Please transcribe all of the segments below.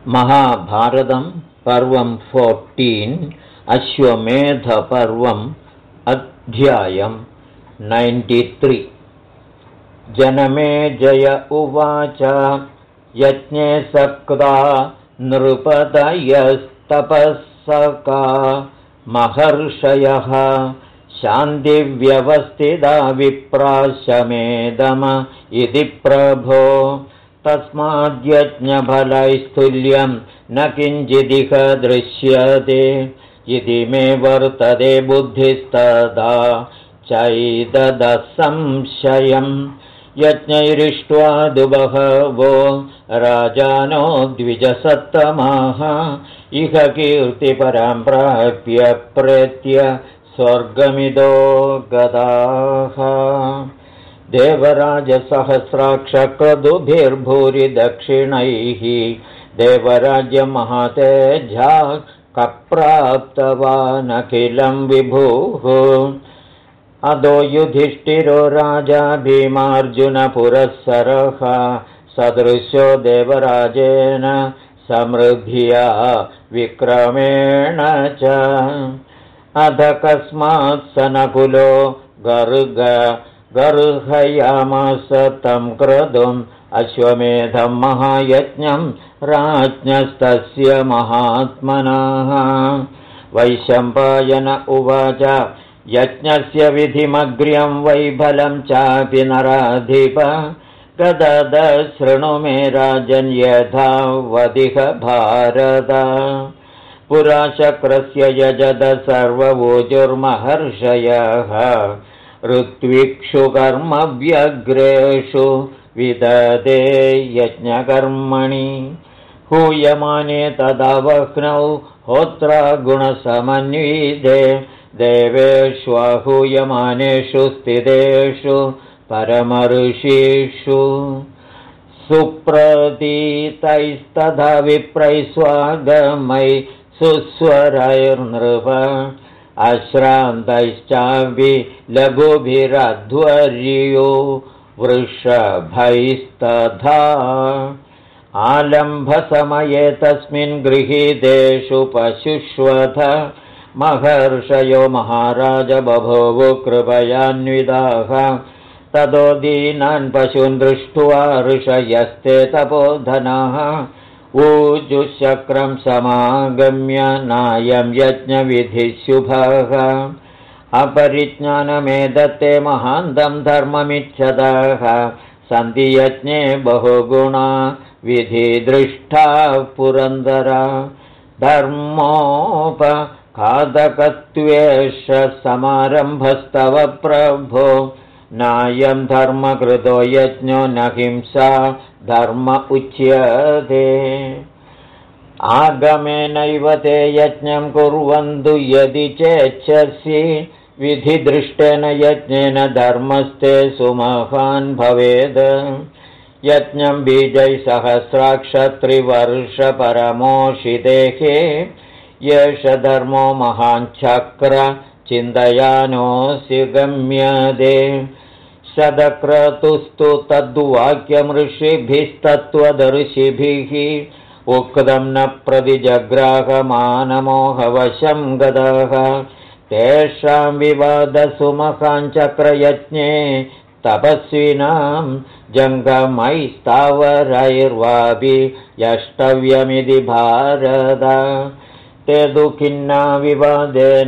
महाभारतं पर्वं 14 अश्वमेधपर्वम् अध्यायं 93 जनमेजय उवाच यज्ञे सक्ता नृपतयस्तपःसका महर्षयः शान्तिव्यवस्थिता विप्राशमेदम इति प्रभो तस्माद्यज्ञफलैस्तुल्यं न किञ्चिदिह दृश्यते इति मे वर्तते बुद्धिस्तदा चैतदसंशयम् यज्ञैरिष्ट्वा दुबहवो राजानो द्विजसत्तमाः इह कीर्तिपरां प्राप्य प्रेत्य स्वर्गमिदो गताः देवराजसहस्राक्षक्रतुभिर्भूरिदक्षिणैः देवराज्यमहातेजा कप्राप्तवानखिलं विभुः अदो युधिष्ठिरो राजा भीमार्जुनपुरःसरः सदृशो देवराजेन समृद्ध्या विक्रमेण च अध कस्मात् स नकुलो गर्हयामास तं क्रतुम् अश्वमेधं महायज्ञं राज्ञस्तस्य महात्मनः वैशम्पायन उवाच यज्ञस्य विधिमग्र्यं वैफलं चापि नराधिप कदद शृणु मे राजन् यथा वदिह भारत पुरा शक्रस्य यजद सर्ववोजुर्महर्षयः ऋत्विक्षु कर्मव्यग्रेषु विददे यज्ञकर्मणि हूयमाने तदावह्नौ होत्रा गुणसमन्विते देवेष्वहूयमानेषु स्थितेषु परमऋषिषु सुप्रतीतैस्तथा विप्रैः स्वागमै सुस्वरैर्नृप अश्रान्तैश्चापि लघुभिरध्वर्यो वृषभैस्तथा आलम्भसमये तस्मिन् गृहीतेषु पशुष्वथ महर्षयो महाराज बभूवु कृपयान्विताः ततो दीनान् पशून् दृष्ट्वा ऋषयस्ते तपोधनाः ऊजुशक्रं समागम्य नायं यज्ञविधिशुभः अपरिज्ञानमेदत्ते महान्तं धर्ममिच्छतः सन्ति यज्ञे बहुगुणा विधिदृष्टा पुरन्दरा धर्मोपखादकत्वेष समारम्भस्तव प्रभो नायं धर्मकृतो यज्ञो न हिंसा धर्म उच्यते आगमेनैव ते यज्ञं कुर्वन्तु यदि चेच्छसि विधिदृष्टेन यज्ञेन धर्मस्ते सुमहान् भवेद् यज्ञं बीजै सहस्राक्षत्रिवर्षपरमोषितेः येष धर्मो महाञ्चक्र चिन्तयानोऽसि गम्यते शतक्रतुस्तु तद्वाक्यं ऋषिभिस्तत्त्वदर्शिभिः उक्तं न प्रतिजग्राहमानमोहवशं गतः तेषां विवादसुमहाञ्चक्रयज्ञे तपस्विनां जङ्गमैस्तावरैर्वापि यष्टव्यमिति भारत ते दुःखिन्ना विवादेन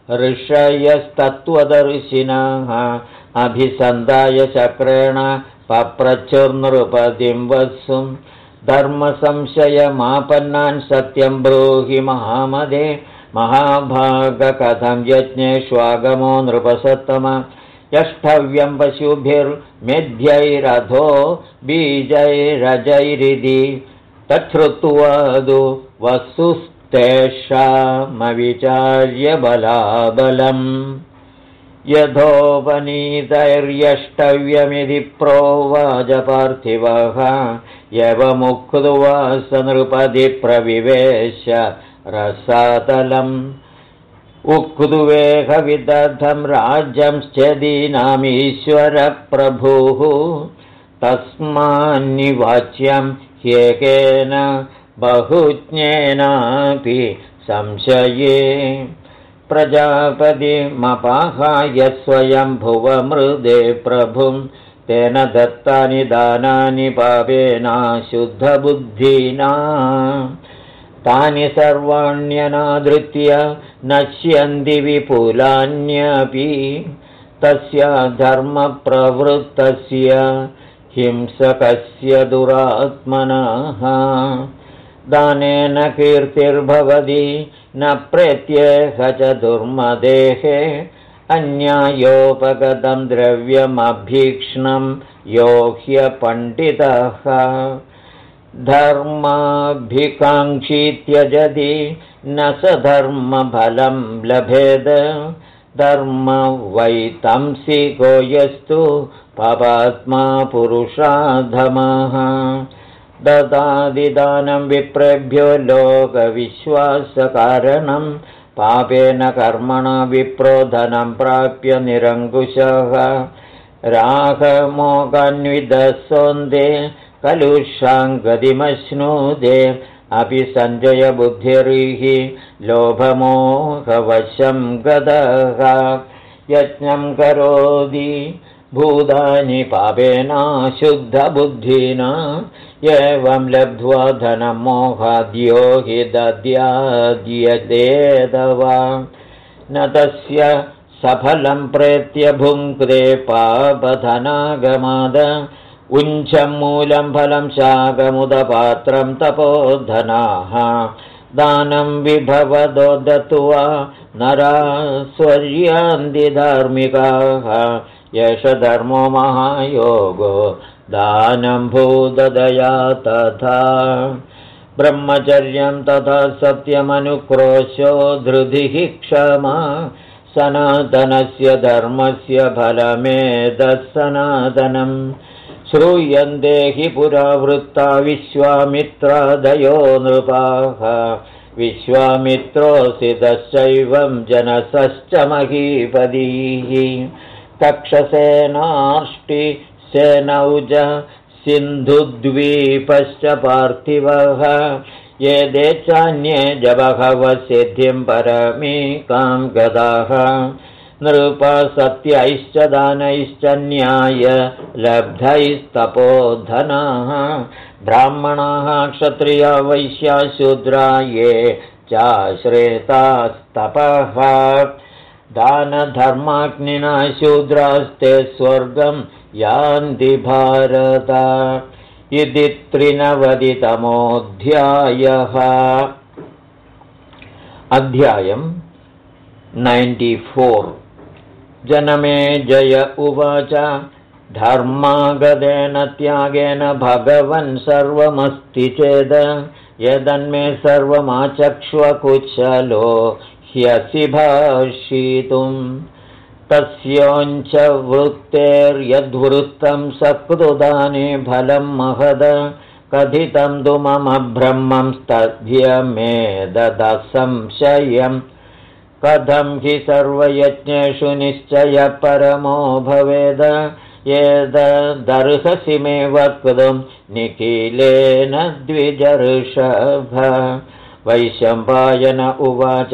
ऋषयस्तत्त्वदर्शिनः अभिसन्धाय चक्रेण पप्रचुर्नृपतिं वत्सुं धर्मसंशयमापन्नान् सत्यं ब्रूहि महामदे महाभागकथं यज्ञेष्वागमो नृपसत्तम यष्टव्यं पशुभिर्मेध्यैरधो बीजैरजैरिति तच्छ्रुत्वादु वस्तुस्तेषामविचार्य बलाबलम् यथोपनीतैर्यष्टव्यमिति प्रोवाच पार्थिवः यवमुक्त्वा स नृपति प्रविवेश रसातलम् उक्तुवेहविदधं राज्यंश्चदीनामीश्वरप्रभुः तस्मान्निवाच्यं ह्येकेन बहुज्ञेनापि संशये प्रजापतिमपाहाय स्वयं भुवमृदे प्रभुं तेन दत्तानि दानानि पापेना शुद्धबुद्धिना तानि सर्वाण्यनादृत्य नश्यन्ति विपुलान्यपि तस्य धर्मप्रवृत्तस्य हिंसकस्य दुरात्मनः दानेन कीर्तिर्भवति न प्रत्येह च दुर्मदेः अन्यायोपगतं द्रव्यमभीक्ष्णं यो ह्यपण्डितः धर्माभिकाङ्क्षी त्यजति न स धर्मफलं लभेद धर्मवैतंसिको यस्तु पापात्मा पुरुषाधमः ददादिदानं विप्रेभ्यो लोकविश्वासकारणं पापेन कर्मणा विप्रोधनं प्राप्य निरङ्कुशः रागमोगान्विदसोन्दे कलुषाङ्गतिमश्नुदे अपि सञ्जय बुद्धिरिः लोभमोहवशं गतः यज्ञं करोति भूतानि पापेना शुद्धबुद्धिना एवं लब्ध्वा धनं मोहाद्यो हि दद्याद्यदेदवा न तस्य सफलं प्रेत्य भुङ्क्ते पापधनागमाद उञ्चं मूलं फलं शाकमुदपात्रं तपोधनाः दानं विभवदो दत्त्वा नरा स्वर्यन्ति धार्मिकाः एष धर्मो महायोगो दानं भूददया तथा ब्रह्मचर्यं तथा सत्यमनुक्रोशो धृतिः क्षमा सनातनस्य धर्मस्य फलमेतत्सनातनम् श्रूयन्ते हि पुरावृत्ता विश्वामित्रादयो नृपाः विश्वामित्रोऽसितश्चैवं जनसश्च महीपदीः तक्षसेनाष्टिसेनौज सिन्धुद्वीपश्च पार्थिवः ये देचान्ये बहवः सिद्धिं परमीकां गताः नृपा सत्यैश्च दानैश्च न्याय लब्धैस्तपोधनाः ब्राह्मणाः क्षत्रिया वैश्या शूद्रा ये चाश्रितास्तपः दानधर्माग्निना शूद्रास्ते स्वर्गं यान्ति भारत इति 93तमोऽध्यायः। अध्यायं 94। जनमेजय उवाच धर्मागतेन त्यागेन भगवन् सर्वमस्ति चेद यदन्मे सर्वमाचक्ष्वकुशलो ह्यसि भाषितुं तस्योञ्च वृत्तेर्यद्वृत्तं सकृदाने फलं महद कथितं तु मम ब्रह्मं तद्यमेदसंशयम् कथं हि सर्वयज्ञेषु निश्चय परमो भवेद एतदर्हसि मे वक्तुं निखिलेन द्विजऋषभ। वैशम्पायन उवाच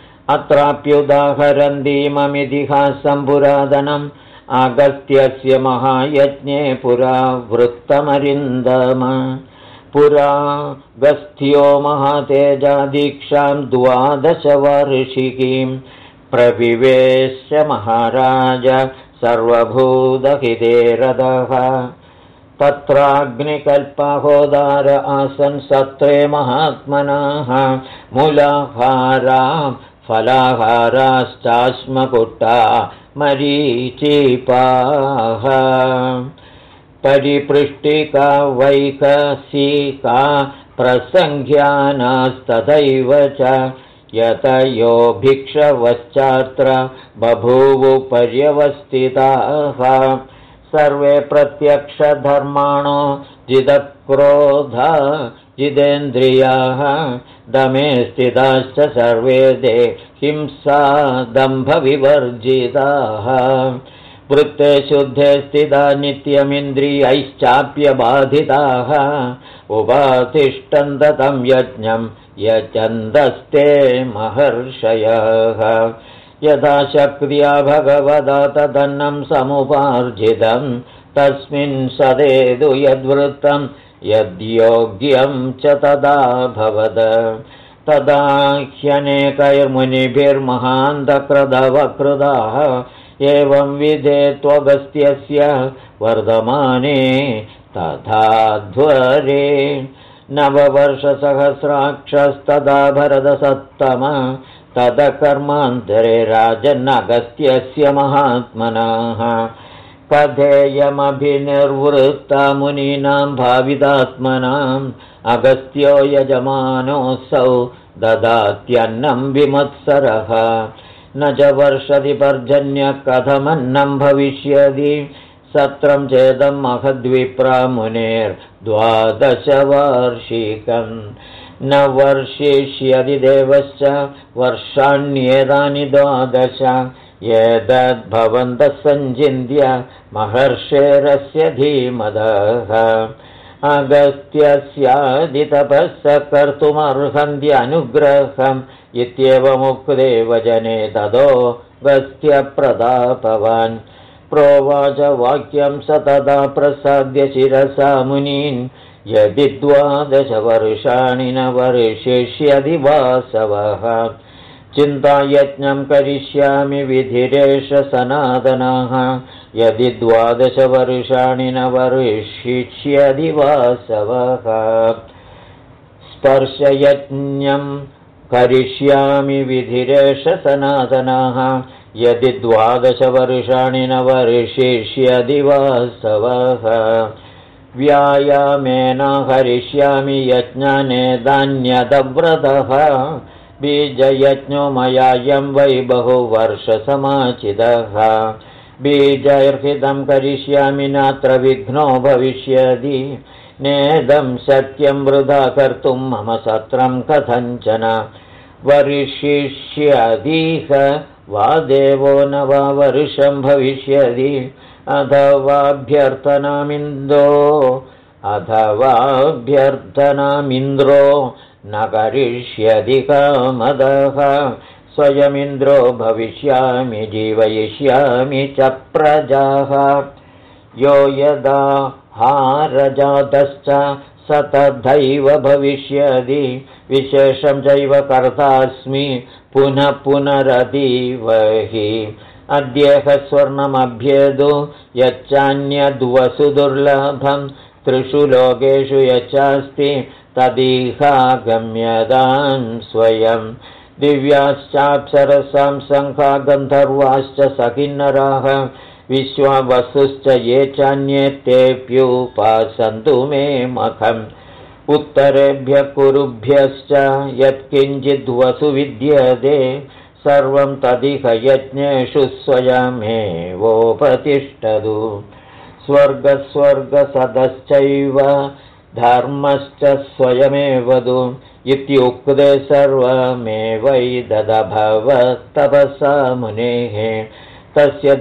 अत्राप्युदाहरन्तीममितिहासं पुरातनम् अगस्त्यस्य महायज्ञे पुरा वृत्तमरिन्दम पुरा गस्त्यो महातेजादीक्षां 12 वर्षिकीं प्रविवेश्य महाराज सर्वभूतहिते रतः तत्राग्निकल्पहोदार आसन् सत्रे महात्मनाः मूलाहारा फलाहाराश्चाश्मकुट्टा मरीचिपाः परिपृष्टिका वैकसिका प्रसङ्ख्यानास्तथैव च यतयो भिक्षवश्चात्र बभूवु पर्यवस्थिताः सर्वे प्रत्यक्षधर्माणो जितक्रोधा जितेन्द्रियाः दमे स्थिताश्च सर्वे ते हिंसा दम्भविवर्जिताः वृत्ते शुद्धे स्थिता नित्यमिन्द्रियैश्चाप्यबाधिताः उपातिष्ठन्त तं यज्ञं यजन्तस्ते महर्षयः यथा शक्त्या भगवदा तदन्नं समुपार्जितं तस्मिन् सदेदु यद्वृत्तं यद्योग्यं च तदा भवद तदा ह्यनेकैर्मुनिभिर्महान्तकृतवकृताः एवं विधे त्वगस्त्यस्य वर्धमाने तथा ध्वरे 9 वर्षसहस्राक्षस्तदा भरतसत्तम तदकर्मान्तरे राजन्नगस्त्यस्य महात्मनः कथेयमभिनिर्वृत्ता मुनीनां भावितात्मनाम् अगस्त्यो यजमानोऽसौ ददात्यन्नं विमत्सरः न च वर्षति पर्जन्य कथमन्नं भविष्यति सत्रं चेदं महद्विप्रा मुनेर्द्वादशवार्षिकं न वर्षिष्यति देवश्च वर्षाण्येतानि 12 एतद्भवन्तः सञ्चिन्त्य महर्षेरस्य धीमदः अगस्त्यस्यादितपः कर्तुमर्हन्त्यनुग्रहम् इत्येवमुक्ते वचने ततो गस्त्यप्रतापवान् प्रोवाच वाक्यं स तदा प्रसाद्य शिरसा मुनीन् यदि 12 वर्षाणि न वर्षिष्यति वासवः चिन्तायज्ञं करिष्यामि विधिरेष सनातनः यदि 12 वर्षाणि न वर्षिष्यति वासवः स्पर्शयज्ञं करिष्यामि विधिरेष सनातनः यदि 12 वर्षाणि न वर्षिष्यति वासवः व्यायामेन हरिष्यामि यज्ञानेदान्यदव्रतः बीजयज्ञो मयायं वै बहुवर्षसमाचितः बीजैर्हितं करिष्यामि नात्र विघ्नो भविष्यति नेदं शक्यं वृथा कर्तुं मम सत्रं कथञ्चन वर्षिष्यदिह वा देवो न वा वर्षं भविष्यति अथवाभ्यर्थनामिन्द्रो न करिष्यति कामदः स्वयमिन्द्रो भविष्यामि जीवयिष्यामि च प्रजाः यो यदा हारजातश्च स तथैव भविष्यति विशेषं चैव कर्तास्मि पुनः पुनरतीवहि अद्येह स्वर्णमभ्येदु यच्चान्यद्वसुदुर्लभं 3 लोकेषु यच्चास्ति तदिहागम्यतां स्वयं दिव्याश्चाप्सरसां शङ्खा गन्धर्वाश्च सकिन्नराः विश्वावसुश्च ये चान्ये तेऽप्युपासन्तु मे मखम् उत्तरेभ्यः कुरुभ्यश्च यत्किञ्चिद्वसु विद्यते सर्वं तदिह यज्ञेषु स्वयमेवोपतिष्ठतु स्वर्गस्वर्गसदश्चैव धर्मश्च स्वयमेवतु इत्युक्ते सर्वमेवैददभवत्तपसा मुनेः तस्य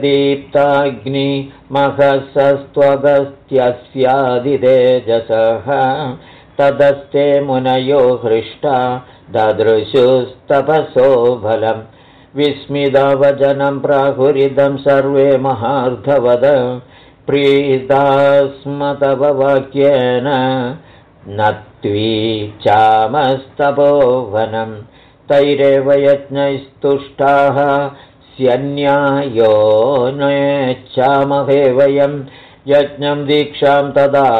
दीप्ताग्निमहसस्त्वगस्त्यस्यादितेजसः तदस्ते मुनयो हृष्टा ददृशुस्तपसो बलं विस्मितवचनं प्राहुरिदं सर्वे महार्धवद प्रीतास्म तव वाक्येन न त्वीचामस्तपोवनं तैरेव यज्ञैस्तुष्टाः स्यन्यायो नेच्छामहे वयं यज्ञं दीक्षां तदा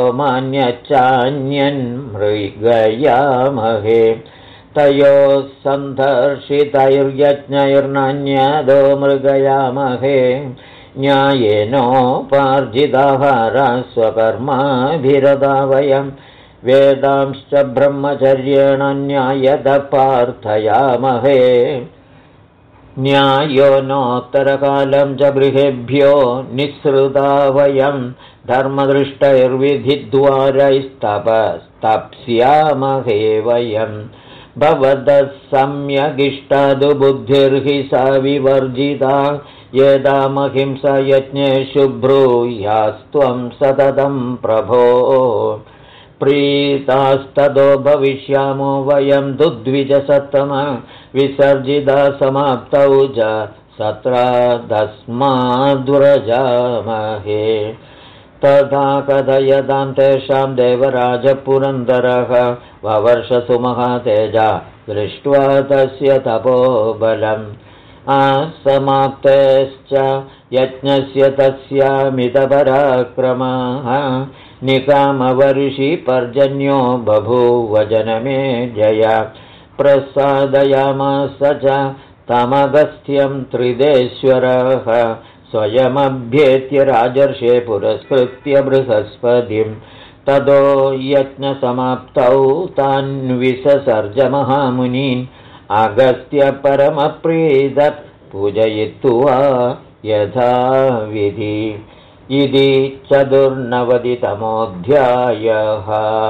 होमान्यच्चान्यन्मृगयामहे तयोः सन्दर्शितैर्यज्ञैर्नान्यदो मृगयामहे न्यायेनोपार्जिताहारा स्वकर्माभिरता वयं वेदांश्च ब्रह्मचर्येण न्यायतः पार्थयामहे न्यायो नोत्तरकालं च गृहेभ्यो निःसृता वयं धर्मदृष्टैर्विधिद्वारैस्तपस्तप्स्यामहे वयं भवतः सम्यगिष्टादु बुद्धिर्हि सा विवर्जिता यदामहिंसा यज्ञेषु ब्रूयास्त्वं सततं प्रभो प्रीतास्ततो भविष्यामो वयं दुद्विजसत्तम विसर्जिता समाप्तौ च सत्रादस्माद्व्रजामहे तथा कथयतां तेषां देवराजपुरन्दरः ववर्षसुमहातेजा दृष्ट्वा तस्य तपोबलम् असमाप्तेश्च यज्ञस्य तस्यामितपराक्रमः निकामवर्षि पर्जन्यो बभूव जनमे जय प्रसादयामास च तमगस्त्यं त्रिदेश्वरः स्वयमभ्येत्य राजर्षे पुरस्कृत्य बृहस्पतिं ततो यज्ञसमाप्तौ तान्विससर्जमहामुनीन् अगस्त्य परमप्रीतः पूजयित्वा यथाविधि इति 94तमोऽध्यायः।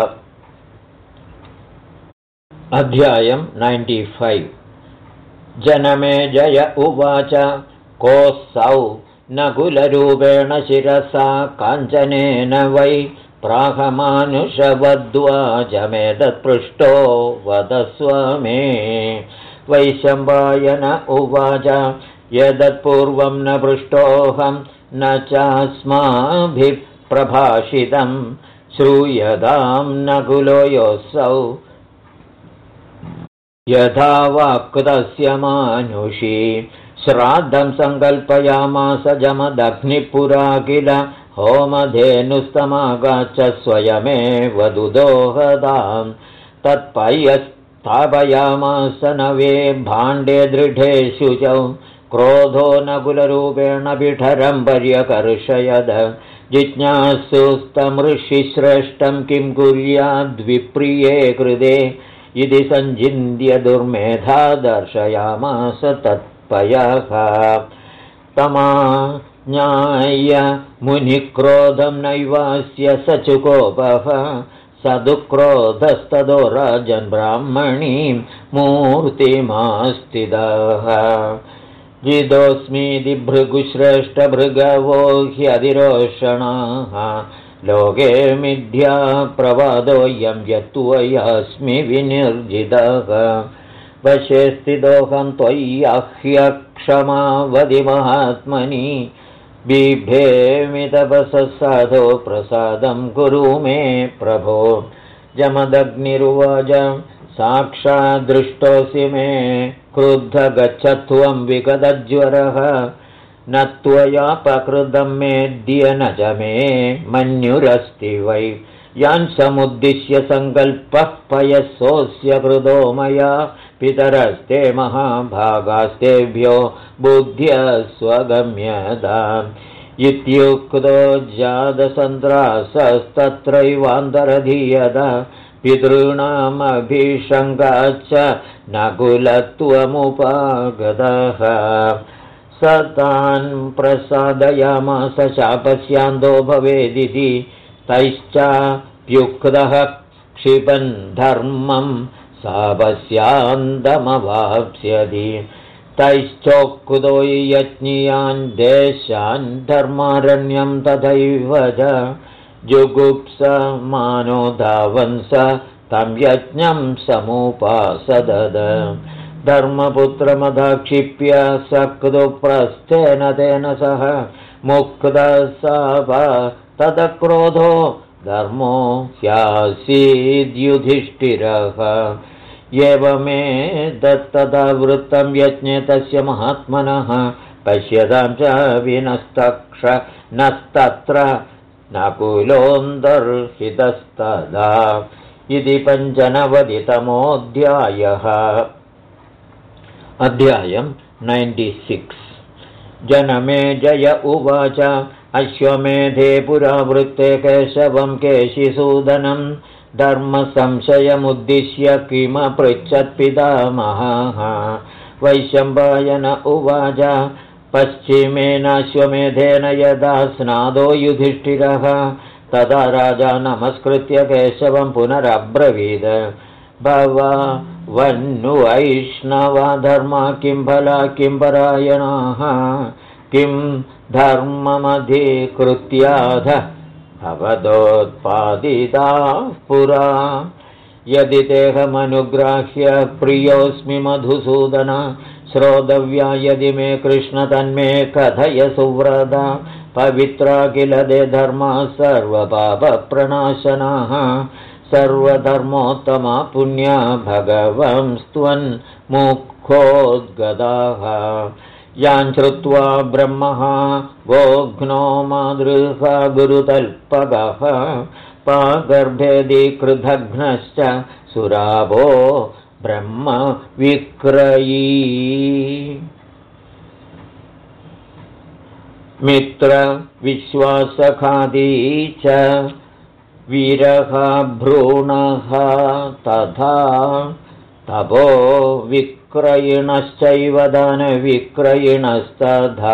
अध्यायं 95। जनमेजय उवाच कोऽसौ नकुलरूपेण शिरसा काञ्चनेन वै प्राहमानुषवद्वाजमेतत्पृष्टो वदस्व मे। वैशम्पायन उवाच यदत्पूर्वं न पृष्टोऽहं न चास्माभिः प्रभाषितं श्रूयतां नकुलो योऽसौ यथा वाक्तस्य मानुषी श्राद्धं सङ्कल्पयामास जमदग्निपुरा किल होमधेनुस्तमागाच्च स्वयमेव दुदोहदां तत्पय्यस्थापयामास नवे भाण्डे दृढे शुचौ क्रोधो नकुलरूपेण पिठरं पर्यकर्षयद जिज्ञासुस्तमृषिश्रेष्ठं किं कुर्याद्विप्रिये कृते इति सञ्चिन्त्य दुर्मेधा दर्शयामास तत्पयः तमाज्ञाय मुनिक्रोधं नैवास्य स चुकोपः स दुःक्रोधस्ततो राजन् ब्राह्मणीं मूर्तिमास्तिदः जिदोऽस्मीति भृगुश्रेष्ठभृगवो ह्यधिरोषणाः लोके मिथ्या प्रवादोऽयं यत्त्वयास्मि विनिर्जितः वशे स्थितोऽहं त्वय्याह्यक्षमावधि महात्मनि बिभेमि तपसः साधो प्रसादं कुरु मे प्रभो। जमदग्निरुवाच साक्षादृष्टोऽसि मे क्रुद्ध गच्छत्वं विगतज्वरः न त्वयापकृतं मेद्य न च मे मन्युरस्ति वै यान् समुद्दिश्य सङ्कल्पः पयसोऽस्य कृतो मया पितरस्ते महाभागास्तेभ्यो बुद्ध्यस्वगम्यताम् इत्युक्तो जातसन्त्रासस्तत्रैवान्तरधीयत पितॄणामभिषङ्गाच्च नकुलत्वमुपागतः स तान् प्रसादयामास शापस्यान्तो भवेदिति तैश्चाप्युक्तः क्षिपन् धर्मं शापस्यान्तमवाप्स्यति तैश्चोक्तो यज्ञियान् देशान् धर्मारण्यं तथैव च जुगुप्समानो धावन्स तं यज्ञं समुपासदद धर्मपुत्रमधाक्षिप्य सक्तो प्रस्थेन तेन सह मुक्तसाप तदक्रोधो धर्मो ह्यासीद्युधिष्ठिरः एवमे दत्तदा वृत्तं यज्ञे तस्य महात्मनः पश्यतां च विनस्तक्ष नस्तत्र नकुलोऽन्तर्हितस्तदा इति 95तमोऽध्यायः। अध्यायं 96। जनमेजय उवाच अश्वमेधे पुरावृत्ते केशवं केशिसूदनं धर्मसंशयमुद्दिश्य किमपृच्छत्पितामहः। वैशम्पायन उवाच पश्चिमेनाश्वमेधेन यदा स्नादो युधिष्ठिरः तदा राजा नमस्कृत्य केशवं पुनरब्रवीद भव वन्नुवैष्णवधर्मा किं फला किं परायणाः किं धर्ममधिकृत्याध भवदोत्पादिताः पुरा यदि तेहमनुग्राह्य प्रियोऽस्मि मधुसूदन श्रोतव्या यदि मे कृष्ण तन्मे कथय सुव्रता पवित्रा किल ते धर्मा सर्वपापप्रणाशनाः सर्वधर्मोत्तमा पुण्या भगवंस्त्वन्मुखोद्गताः यान् श्रुत्वा ब्रह्मः गोघ्नो मादृहा गुरुतल्पगः पागर्भेदीकृतघ्नश्च सुराभो ब्रह्म विक्रयी मित्र विश्वासखादी च विरहभ्रूणः तथा तपो विक्रयिणश्चैव दानविक्रयिणस्तथा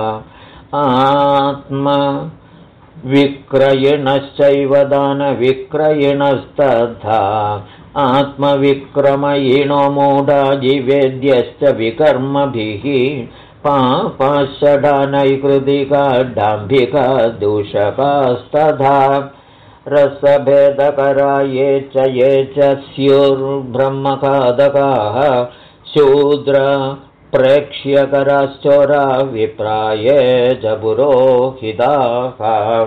आत्मविक्रयिणश्चैव दानविक्रयिणस्तथा आत्मविक्रमयिणो मूढा जिवेद्यश्च विकर्मभिः पापाषडा नैकृतिका डाम्भिका दूषकास्तथा रसभेदकरा ये च स्युर्ब्रह्मखादकाः शूद्र प्रेक्ष्यकराश्चोरा विप्राये च पुरोहिताः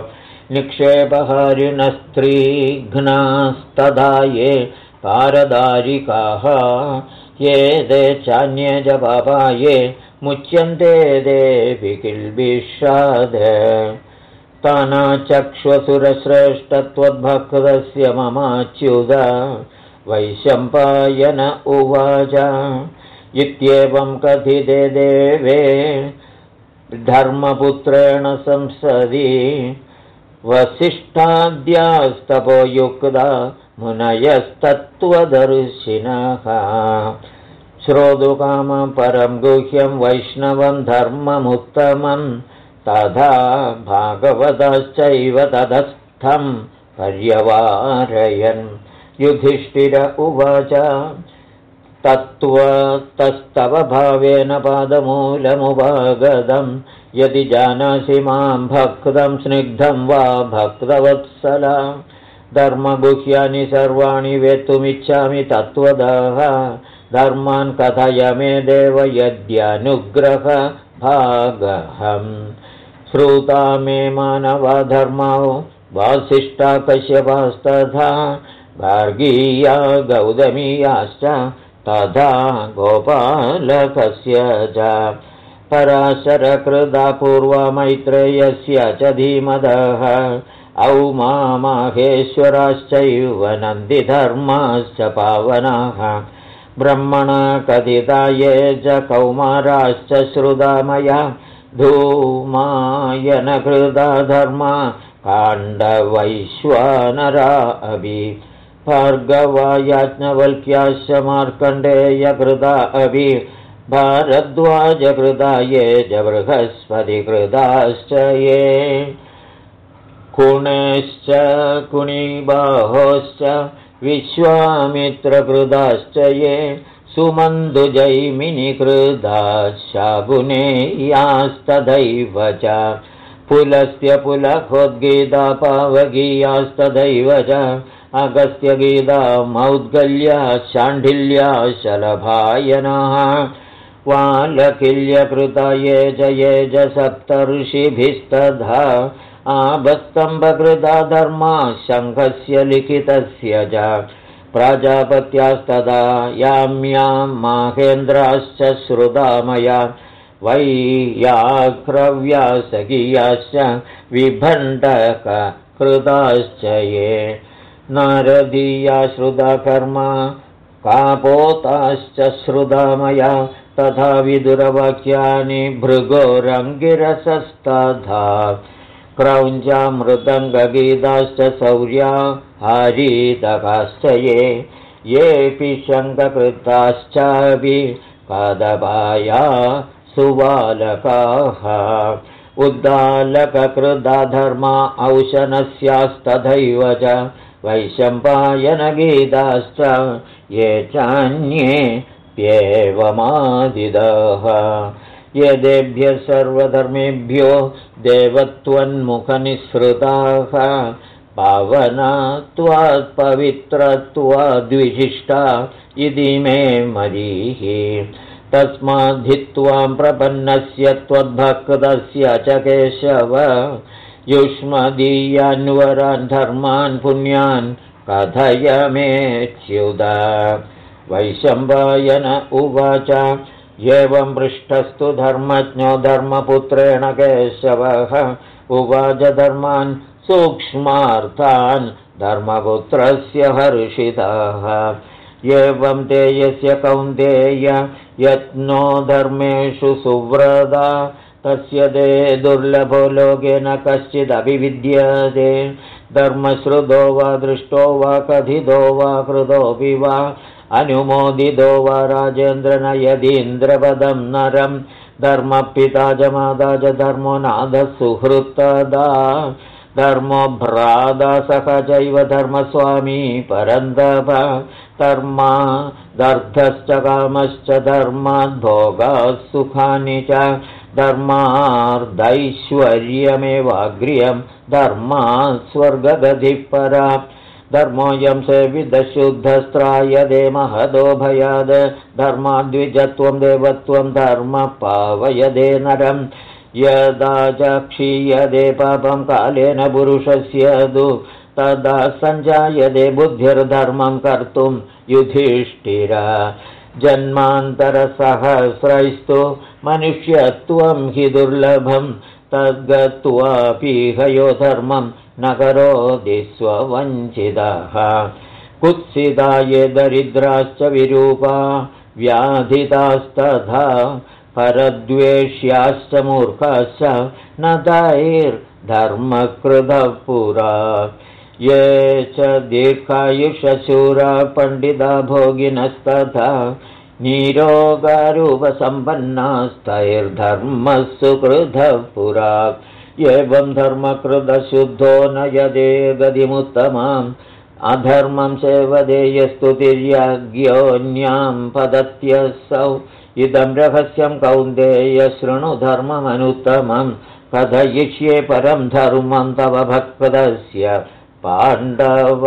निक्षेपहारिणस्त्रीघ्नास्तथा ये पारदारिकाः ये ते चान्ये च पापाये मुच्यन्ते देवि किल्बिषाद तानाचक्ष्वसुरश्रेष्ठत्वद्भक्तस्य ममाच्युत वैशम्पायन उवाच इत्येवं कथिते देवे धर्मपुत्रेण संसदि वसिष्ठाद्यास्तपोयुक्ता मुनयस्तत्त्वदर्शिनः श्रोतुकामं परं गुह्यं वैष्णवं धर्ममुत्तमं तथा भागवतश्चैव तदस्थं पर्यवारयन् युधिष्ठिर उवाच तत्त्वतस्तव भावेन पादमूलमुपागतं यदि जानासि मां भक्तं स्निग्धं वा भक्तवत्सला धर्मगुह्यानि सर्वाणि वेत्तुमिच्छामि तत्त्वतः धर्मान् कथय मे देव यद्यानुग्रह भागहम् श्रुता मे मानवधर्मौ वासिष्ठा कश्यपास्तथा गार्गीया गौतमीयाश्च तथा गोपालकस्य च पराशरकृता पूर्वा मैत्रेयस्य च धीमदः औमा माहेश्वराश्चैव नन्दिधर्माश्च पावनाः ब्रह्मणा कथिता ये च कौमाराश्च श्रुता मया धूमायनकृता धर्मा काण्डवैश्वानरा अपि भार्गवा याज्ञवल्क्याश्च मार्कण्डेयकृता अपि भारद्वाजकृता ये च बृहस्पतिकृताश्च ये कुणेश्च कुणिबाहोश्च विश्वामित्रकृताश्च ये सुमन्दुजैमिनिकृताः शाकुनेयास्तथैव च पुलस्त्य पुलहोद्गीता पावगीयास्तथैव च अगस्त्यगीता मौद्गल्या शाण्डिल्या शलभायनाः वालकिल्यकृता ये च सप्तर्षिभिस्तथा आबस्तम्भकृता धर्मा शङ्खस्य लिखितस्य च प्राजापत्यास्तदा याम्यां माहेन्द्राश्च श्रुता मया वैयाघ्रव्यासकीयाश्च विभण्डककृताश्च ये नारदीया श्रुता कर्मा कापोताश्च श्रुता मया तथा विदुरवाक्यानि भृगोरङ्गिरसस्तथा क्रौञ्चामृदङ्गगीताश्च शौर्या हारीतकाश्च येऽपि शङ्खकृताश्चापि कदबाया सुबालकाः उद्दालककृता धर्मा औशनस्यास्तथैव च वैशम्पायनगीताश्च ये चान्येऽप्येवमादिदः यदेभ्यः सर्वधर्मेभ्यो देवत्वन्मुखनिःसृताः पावनात्वात् पवित्रत्वाद्विशिष्टा इति मे मदीः तस्माद्धित्वां प्रपन्नस्य त्वद्भक्तस्य च केशव युष्मदीयान्वरान् धर्मान् पुण्यान् कथय मेच्युत वैशम्पायन उवाच एवं पृष्ठस्तु धर्मज्ञो धर्मपुत्रेण केशवः उवाच धर्मान् सूक्ष्मार्थान् धर्मपुत्रस्य हर्षितः एवं ते यस्य कौन्तेय यत्नो धर्मेषु सुव्रता तस्य ते दुर्लभो लोके न कश्चिदभिविद्यते धर्मश्रुतो वा दृष्टो वा कथितो वा कृतोऽपि वा अनुमोदितो वा राजेन्द्र न यदीन्द्रपदं नरं धर्मपिता च माता च धर्मो नाथः सुहृत्तदा धर्मो भ्राता सह चैव धर्मस्वामी परन्तप धर्मादर्थश्च कामश्च धर्माद्भोगाः सुखानि च धर्मार्धैश्वर्यमेवाग्र्यं धर्मात् स्वर्गगतिः परा धर्मोऽयं सेवितशुद्धस्त्रायते महतो भयाद् धर्माद्विजत्वं देवत्वं धर्मः पावयदे नरं यदा च क्षीयते पापं कालेन पुरुषस्य तु तदा सञ्जायते बुद्धिर्धर्मं कर्तुं युधिष्ठिर जन्मान्तरसहस्रैस्तु मनुष्यत्वं हि दुर्लभं तद्गत्वापीह यो धर्मं न करोति स्ववञ्चितः कुत्सिता ये दरिद्राश्च विरूपा व्याधितास्तथा परद्वेष्याश्च मूर्खाश्च न धैर्धर्मकृतः पुरा ये च दीर्घायुषशूरा पण्डिता भोगिनस्तथा नीरोगारूपसम्पन्नास्तैर्धर्मः सुकृतः पुरा एवं धर्मकृतशुद्धो न यदे गतिमुत्तमाम् अधर्मं सेवते यस्तु तिर्यज्ञोऽन्यां पदत्यसौ इदं रहस्यं कौन्तेय शृणु धर्ममनुत्तमं कथयिष्ये परं धर्मं तव भक्तस्य पाण्डव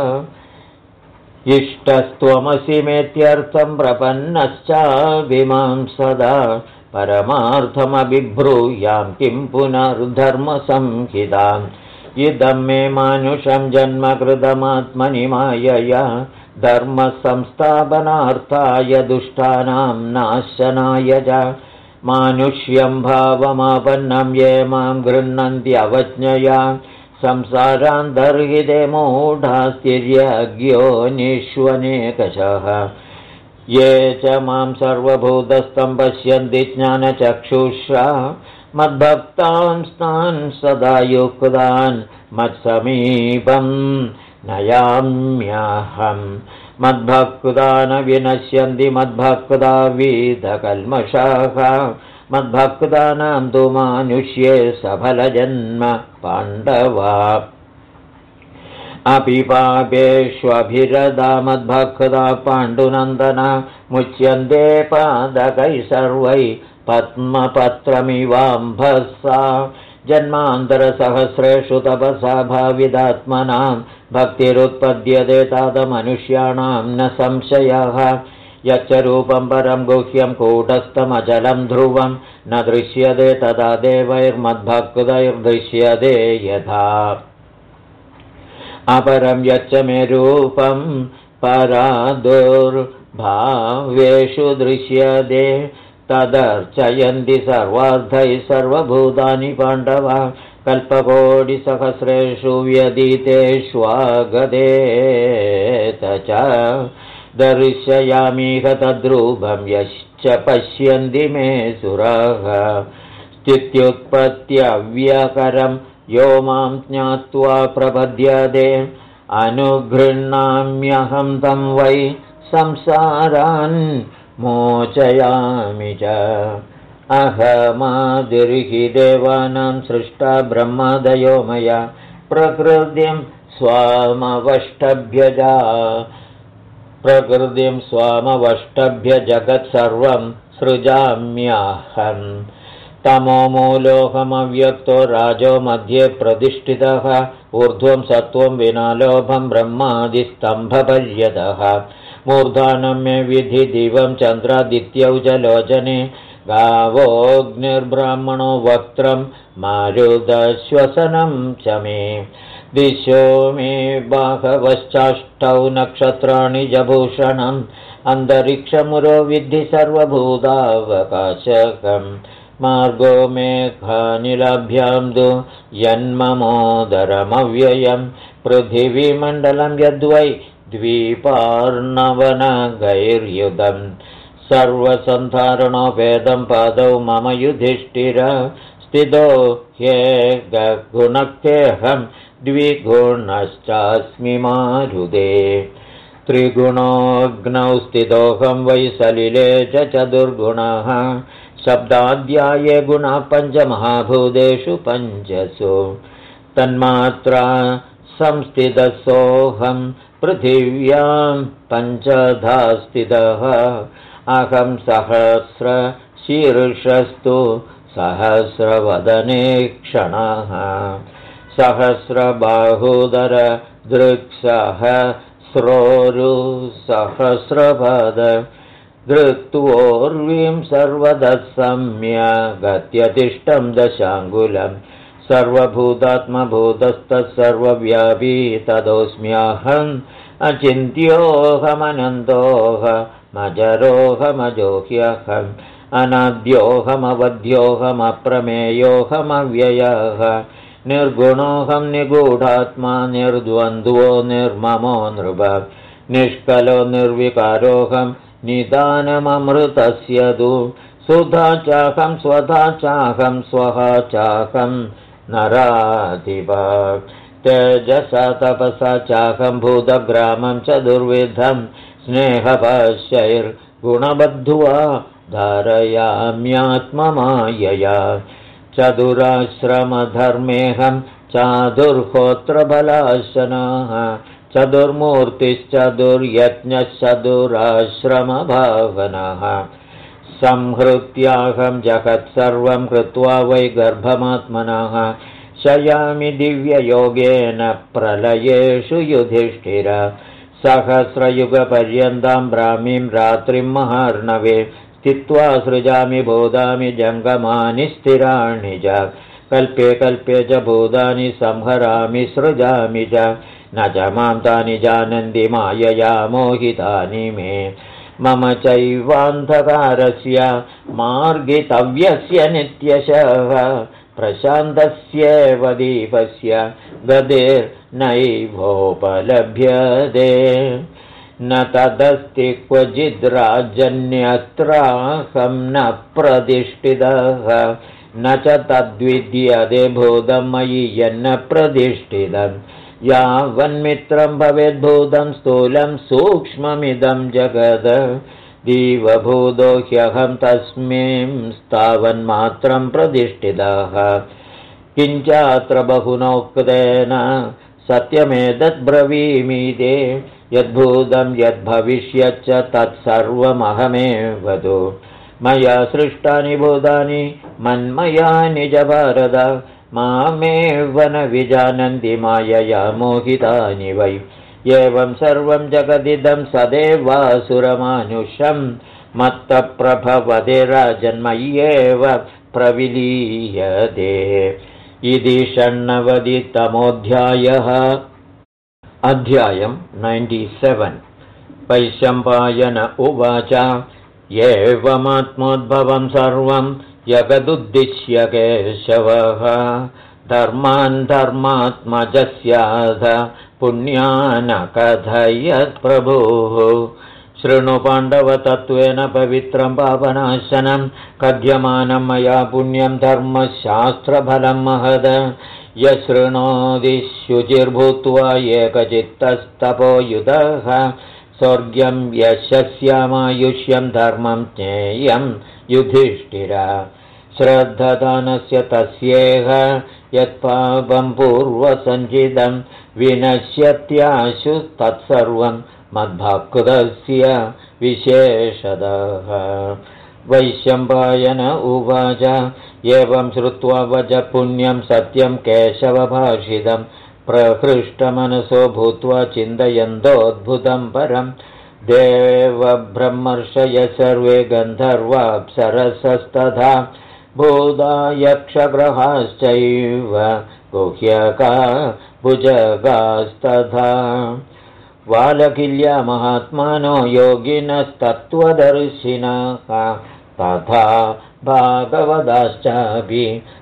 इष्टस्त्वमसि मेत्यर्थं प्रपन्नश्चाभिमां सदा परमार्थमभिब्रूयां किं पुनर्धर्मसंहिताम् इदं मे मानुषं जन्म कृतमात्मनि मायया धर्मसंस्थापनार्थाय दुष्टानां नाशनाय च मानुष्यं भावमापन्नं ये मां गृह्णन्त्यवज्ञया संसारान्तर्हिते मूढास्तिर्यज्ञो निष्वनेकशः ये च मां सर्वभूतस्थं पश्यन्ति ज्ञानचक्षुषा मद्भक्तांस्तान् सदा युक्तान् मत्समीपं नयाम्यहं मद्भक्ता न विनश्यन्ति मद्भक्ता वीतकल्मषाः मद्भक्तानां तु मानुष्ये सफलजन्म पाण्डवा अपि पापेष्वभिरदा मद्भक्ता पाण्डुनन्दना मुच्यन्ते पादकैः सर्वैः पद्मपत्रमिवाम्भसा जन्मान्तरसहस्रेषु तपसा भाविदात्मनां भक्तिरुत्पद्यते तादमनुष्याणां न संशयः यच्च रूपं परं गुह्यं कूटस्थमचलं ध्रुवं न दृश्यते तदा देवैर्मद्भक्तैर्दृश्यते यथा अपरं यच्च मे रूपं परादुर्भावेषु दृश्यते तदर्चयन्ति सर्वार्थैः सर्वभूतानि पाण्डवा कल्पकोटिसहस्रेषु व्यतीतेष्वागतेत च दर्शयामीह तद्रूपं यश्च पश्यन्ति मे सुराः स्थित्युत्पत्त्यव्यकरं यो मां ज्ञात्वा प्रपद्यते अनुगृह्णाम्यहं तं वै संसारान् मोचयामि च अहमादिर्हि देवानां सृष्टा ब्रह्मादयो मया प्रकृतिं स्वामवष्टभ्यजा प्रकृतिं स्वामवष्टभ्य जगत्सर्वं सृजाम्यहम् तमोमूलोऽहमव्यक्तो राजो मध्ये प्रतिष्ठितः ऊर्ध्वं सत्त्वं विना लोभं ब्रह्मादिस्तम्भपर्यतः मूर्धानं मे विधि दिवं चन्द्रादित्यौ च लोचने गावोऽग्निर्ब्राह्मणो वक्त्रं मारुतश्वसनं च मे दिशो मे बाहवश्चाष्टौ नक्षत्राणि च भूषणम् अन्तरिक्षमुरो विद्धि सर्वभूतावकाशकम् मार्गो मेघानिलाभ्यां तु यन्ममोदरमव्ययं पृथिवीमण्डलं यद्वै द्वीपार्णवनगैर्युधम् सर्वसन्धारणोपेदं पादौ मम युधिष्ठिर स्थितो ह्येकगुणक्येऽहं द्विगुणश्चास्मि मारुते त्रिगुणोऽग्नौ स्थितोऽहं वै सलिले च चतुर्गुणः शब्दाध्याये गुणः पञ्चमहाभूतेषु पञ्चसु तन्मात्रा संस्थितसोऽहं पृथिव्यां पञ्चधा स्थितः अहं सहस्रशीर्षस्तु सहस्रवदने क्षणः सहस्रबाहुदर दृक्सहस्रोरुसहस्रपद धृत्वोर्वीं सर्वतः सम्यगत्यतिष्ठं दशाङ्गुलं सर्वभूतात्मभूतस्तत्सर्वव्यापी तदोऽस्म्यहम् अचिन्त्योऽहमनन्तोऽहमजरोऽहमजोह्यहम् अनाद्योऽहमवध्योऽहमप्रमेयोऽहमव्ययः निर्गुणोऽहं निगूढात्मा निर्द्वन्द्वो निर्ममो नृप निष्कलो निर्विकारोऽहं निदानममृतस्य तु सुधा चाहं स्वधा चाहं स्वहा चाहं नराधिप तेजसा तपसा चाहं भूतग्रामं चतुर्विधं स्नेहपश्यैर्गुणबद्ध्वा धारयाम्यात्ममायया चतुराश्रमधर्मेऽहं चादुर्होत्रबलाशनः चतुर्मूर्तिश्चतुर्यज्ञश्चतुराश्रमभावनः संहृत्याहं जगत्सर्वं कृत्वा वै गर्भमात्मनः शयामि दिव्ययोगेन प्रलयेषु युधिष्ठिर सहस्रयुगपर्यन्तं ब्राह्मीं रात्रिं महार्णवे स्थित्वा सृजामि भूतानि जङ्गमानि स्थिराणि च कल्पे कल्पे च भूतानि संहरामि सृजामि च न च मां तानि जानन्ति मायया मोहितानि मे मम चैवान्धकारस्य मार्गितव्यस्य नित्यशः प्रशान्तस्येव दीपस्य गतिर्नैवोपलभ्यते न तदस्ति क्वचिद्राजन्यत्राहं न प्रतिष्ठितः न च तद्विद्यते भूतं मयि यन्न प्रतिष्ठितम् यावन्मित्रं भवेद्भूतं स्थूलं सूक्ष्ममिदं जगद दीवभूतो ह्यहं तस्मिंस्तावन्मात्रं प्रतिष्ठितः किञ्चात्र बहुनोक्तेन सत्यमेतद्ब्रवीमीते यद्भूतं यद्भविष्यच्च तत्सर्वमहमेव तु मया सृष्टानि भूतानि मन्मयानि च भारत मामेव न विजानन्ति मायया मोहितानि वै एवं सर्वं जगदिदं सदेवासुरमानुषं मत्तप्रभवते राजन्मय्येव प्रविलीयते इति 96तमोऽध्यायः अध्यायं 97 वैशम्पायन उवाच एवमात्मोद्भवं सर्वं जगदुद्दिश्य केशवः धर्मान् धर्मात्मजस्याध पुण्यान् कथयत् प्रभुः शृणु पाण्डवतत्त्वेन पवित्रं पापनाशनं कथ्यमानं मया पुण्यं धर्मशास्त्रफलं महद यशृणोति शुचिर्भूत्वा एकचित्तस्तपोयुतः स्वर्ग्यं यशस्यामायुष्यं धर्मं ज्ञेयं युधिष्ठिर श्रद्धदानस्य तस्येह यत्पापं पूर्वसञ्चितं विनश्यत्याशु तत्सर्वं मद्भक्तस्य विशेषतः। वैशम्पायन उवाच एवं श्रुत्वा वच पुण्यं सत्यं केशवभाषितं प्रहृष्टमनसो भूत्वा चिन्तयन्तोऽद्भुतं परं देवब्रह्मर्षयः सर्वे गन्धर्वाप्सरसस्तथा भूता यक्षग्रहाश्चैव गुह्यका भुजगास्तथा वालकिल्या महात्मानो योगिनस्तत्त्वदर्शिनः तथा भागवताश्चापि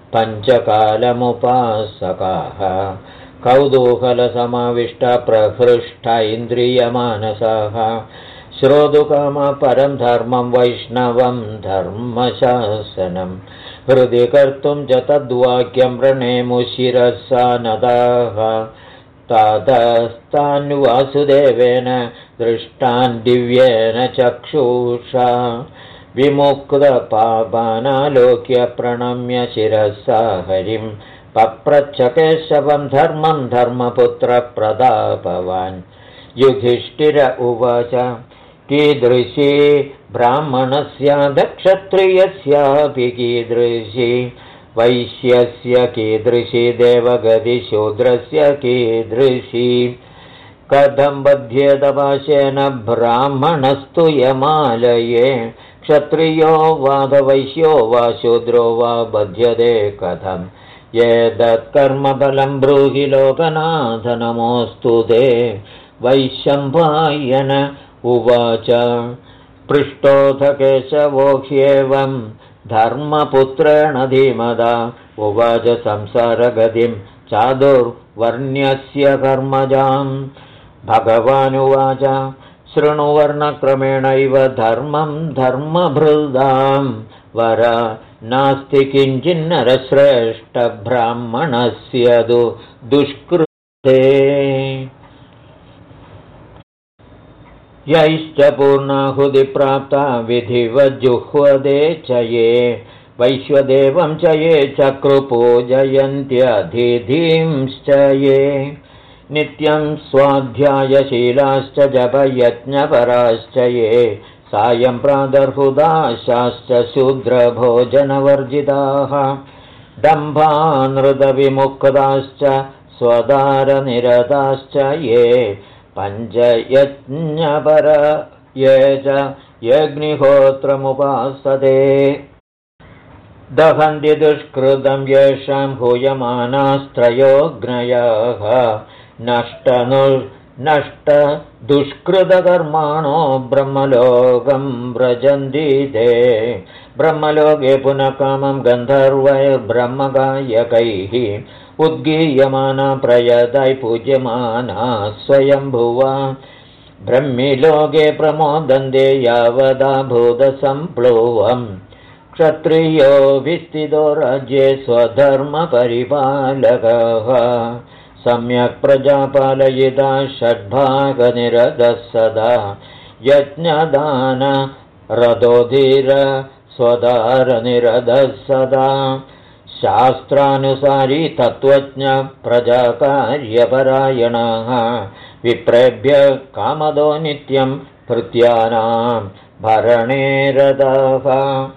पञ्चकालमुपासकाः कौतूहलसमाविष्टा प्रहृष्टा इन्द्रियमानसाः श्रोतुकामा परं धर्मं वैष्णवं धर्मशासनं हृदि कर्तुं च तद्वाक्यं प्रणेमुशिरसा नदाः ततस्तान् वासुदेवेन दृष्टान् दिव्येन चक्षुषा विमुक्तपापानालोक्य प्रणम्य शिरसा हरिं पप्रच्छ केशवं धर्मं धर्मपुत्रप्रतापवान् युधिष्ठिर उवाच कीदृशी ब्राह्मणस्य क्षत्रियस्यापि कीदृशी वैश्यस्य कीदृशी देवगतिशूद्रस्य कीदृशी कथं बध्येत पाशेन ब्राह्मणस्तु यमालये क्षत्रियो वा वैश्यो वा शूद्रो वा बध्यते कथम् एतत्कर्मफलं ब्रूहि लोकनाथ नमोऽस्तु ते वैशम्पायन उवाच पृष्टोऽथ केशवो ह्येवं धर्मपुत्रेण धीमदा उवाच संसारगतिं चादुर्वर्ण्यस्य कर्मजां भगवानुवाच शृणुवर्णक्रमेणैव धर्मं धर्मभृदां वर नास्ति किञ्चिन्नरश्रेष्ठब्राह्मणस्य दुष्कृते यैश्च पूर्णाहुतिप्राप्ता विधिवज्जुह्वदे च ये वैश्वदेवं च ये चक्रुपूजयन्त्यधिधिंश्च ये नित्यं स्वाध्यायशीलाश्च जपयज्ञपराश्च ये सायं प्रातर्हुदाशाश्च शूद्रभोजनवर्जिताः दम्भानृतविमुक्ताश्च स्वदारनिरताश्च ये पञ्चयज्ञपर ये च यज्ञिहोत्रमुपासते दहन्ति दुष्कृतं येषां हूयमानास्त्रयोऽग्नयः नष्टदुष्कृतकर्माणो ब्रह्मलोकं व्रजन्ति ते ब्रह्मलोके पुनः कामं गन्धर्वैर्ब्रह्मगायकैः उद्गीयमाना प्रयतै पूज्यमाना स्वयंभुवा ब्रह्मीलोके प्रमोदन्ते यावदा भूतसम्प्लुवम् क्षत्रियो विस्थितो राज्ये स्वधर्मपरिपालकः सम्यक् प्रजापालयिता षड्भागनिरतः सदा यज्ञदानरतोधीर स्वदारनिरतः सदा शास्त्रानुसारी तत्त्वज्ञ प्रजाकार्यपरायणाः विप्रेभ्य कामदो नित्यं भृत्यानां भरणे रताः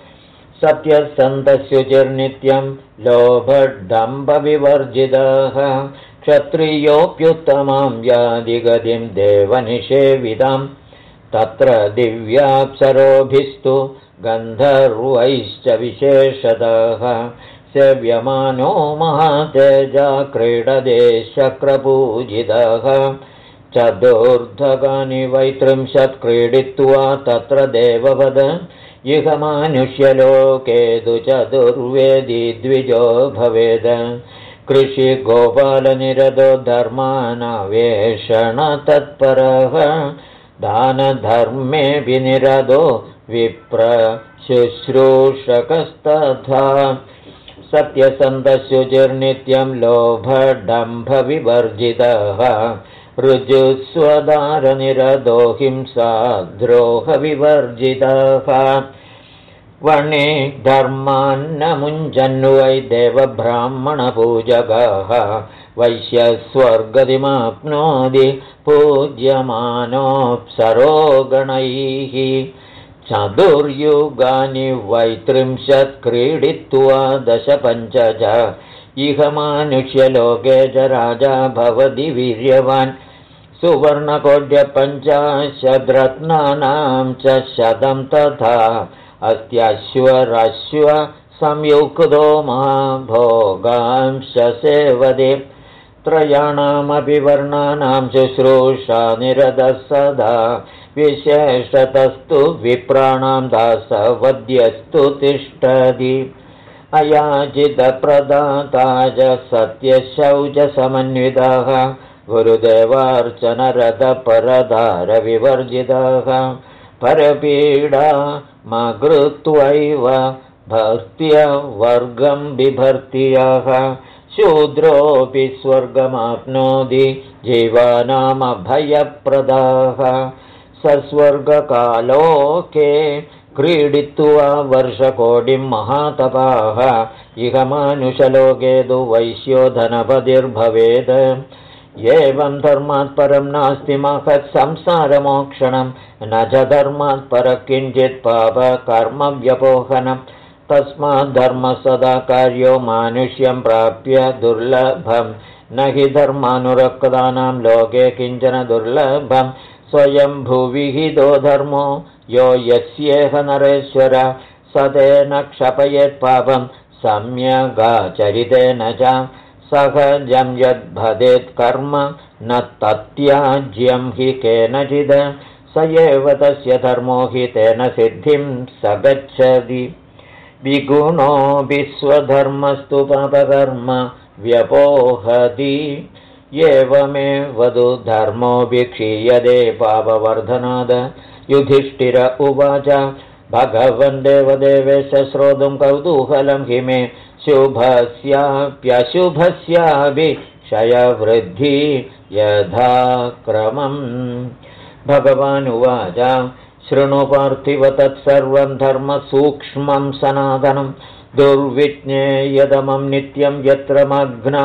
सत्यसन्धशुचिर्नित्यं लोभडम्भविवर्जितः क्षत्रियोऽप्युत्तमां यादिगतिं देवनिषेवितां तत्र दिव्याप्सरोभिस्तु गन्धर्वैश्च विशेषतः सेव्यमानो महातेजा क्रीडते शक्रपूजितः चतुर्धकानि वैत्रिंशत् क्रीडित्वा तत्र देववद इह मानुष्यलोके तु चतुर्वेदी द्विजो भवेद कृषिगोपालनिरतो धर्मानावेषणतत्परः दानधर्मेऽपि निरतो विप्रशुश्रूषकस्तथा सत्यसन्धशुचिर्नित्यं लोभडम्भविवर्जितः ऋजुस्वदारनिरतो हिंसा द्रोहविवर्जितः वने धर्मान्न मुञ्चन्वै देवब्राह्मणपूजकः वैश्यस्वर्गतिमाप्नोति पूज्यमानोऽप्सरोगणैः चतुर्युगानि वै 30 क्रीडित्वा 15 इह मानुष्यलोके च राजा भवति वीर्यवान् सुवर्णकोट्यपञ्चाशद्रत्नानां च 100 तथा अस्त्यश्वरश्व संयुक्तो महाभोगांश सेवदे त्रयाणामपि वर्णानां शुश्रूषा निरतः सदा विशेषतस्तु विप्राणां दासवद्यस्तु तिष्ठति अयाचितप्रदाता च सत्यशौचसमन्वितः गुरुदेवार्चनरतपरदारविवर्जितः परपीडा मकृत्वैव भर्त्यवर्गं बिभर्त्यः शूद्रोऽपि स्वर्गमाप्नोति जीवानामभयप्रदाः सस्वर्गकालोके क्रीडित्वा वर्षकोटिं महातपाः इह मानुषलोके तु वैश्यो धनपतिर्भवेत् एवं धर्मात् परं नास्ति महत् संसारमोक्षणं न च धर्मात् परं किञ्चित् पापकर्मव्यपोहनं तस्मात् धर्मसदा कार्यो मानुष्यं प्राप्य दुर्लभं न हि धर्मानुरक्तानां लोके किञ्चन दुर्लभं स्वयं भुविहितो धर्मो यो यस्येह नरेश्वर स तेन क्षपयेत् पापं सम्यगाचरितेन च सहजं यद्भवेत् कर्म न तत्याज्यं हि केनचित् स एव तस्य धर्मो हि तेन सिद्धिं स गच्छति विगुणो विश्वधर्मस्तु पापकर्म व्यपोहति एवमेव तु धर्मो विक्षीयते पापवर्धनाद युधिष्ठिर उवाच भगवन् देवदेवेश श्रोतुं कौतूहलं हि मे शुभस्याप्यशुभस्यापि क्षयवृद्धि यथा क्रमम् भगवान् उवाच शृणु पार्थिव तत्सर्वं धर्मसूक्ष्मं सनातनं दुर्विज्ञेयतमं नित्यं यत्र मग्ना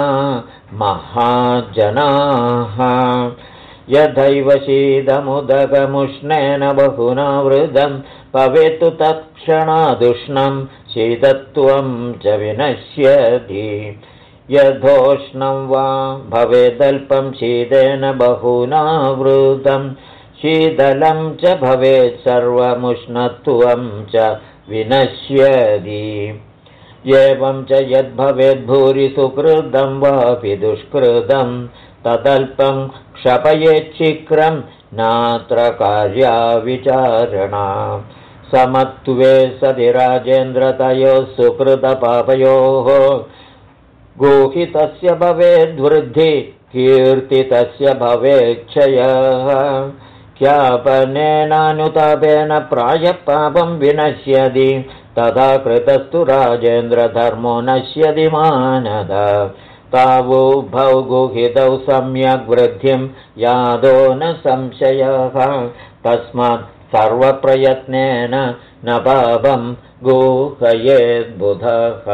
महाजनाः यथैव शीतमुदकमुष्णेन बहुना वृदं भवेत् तत्क्षणादुष्णं शीतत्वं च विनश्यति यथोष्णं वा भवेदल्पं शीतेन बहुना वृतं शीतलं च भवेत् सर्वमुष्णत्वं च विनश्यति एवं च यद्भवेद् भूरि सुकृतं वापि दुष्कृतं तदल्पं क्षपयेच्छीघ्रं नात्र कार्या विचारणा समत्वे सति राजेन्द्रतयोः सुकृतपापयोः गुहितस्य भवेद्वृद्धि कीर्तितस्य भवेच्छयः ख्यापनेनानुतापेन प्रायः पापं विनश्यति तथा कृतस्तु राजेन्द्रधर्मो नश्यति मानद तावुभौ गुहितौ सम्यग् वृद्धिं यादो न संशयः तस्मात् सर्वप्रयत्नेन न पापं गुहयेद्बुधः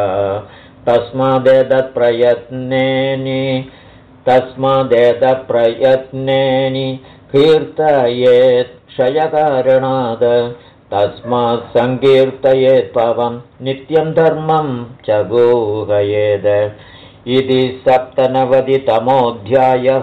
तस्मादेतत्प्रयत्नेनि कीर्तयेत् क्षयकारणात् तस्मात् सङ्कीर्तयेत् पापं नित्यं धर्मं च गुहयेत् इति 97तमोऽध्यायः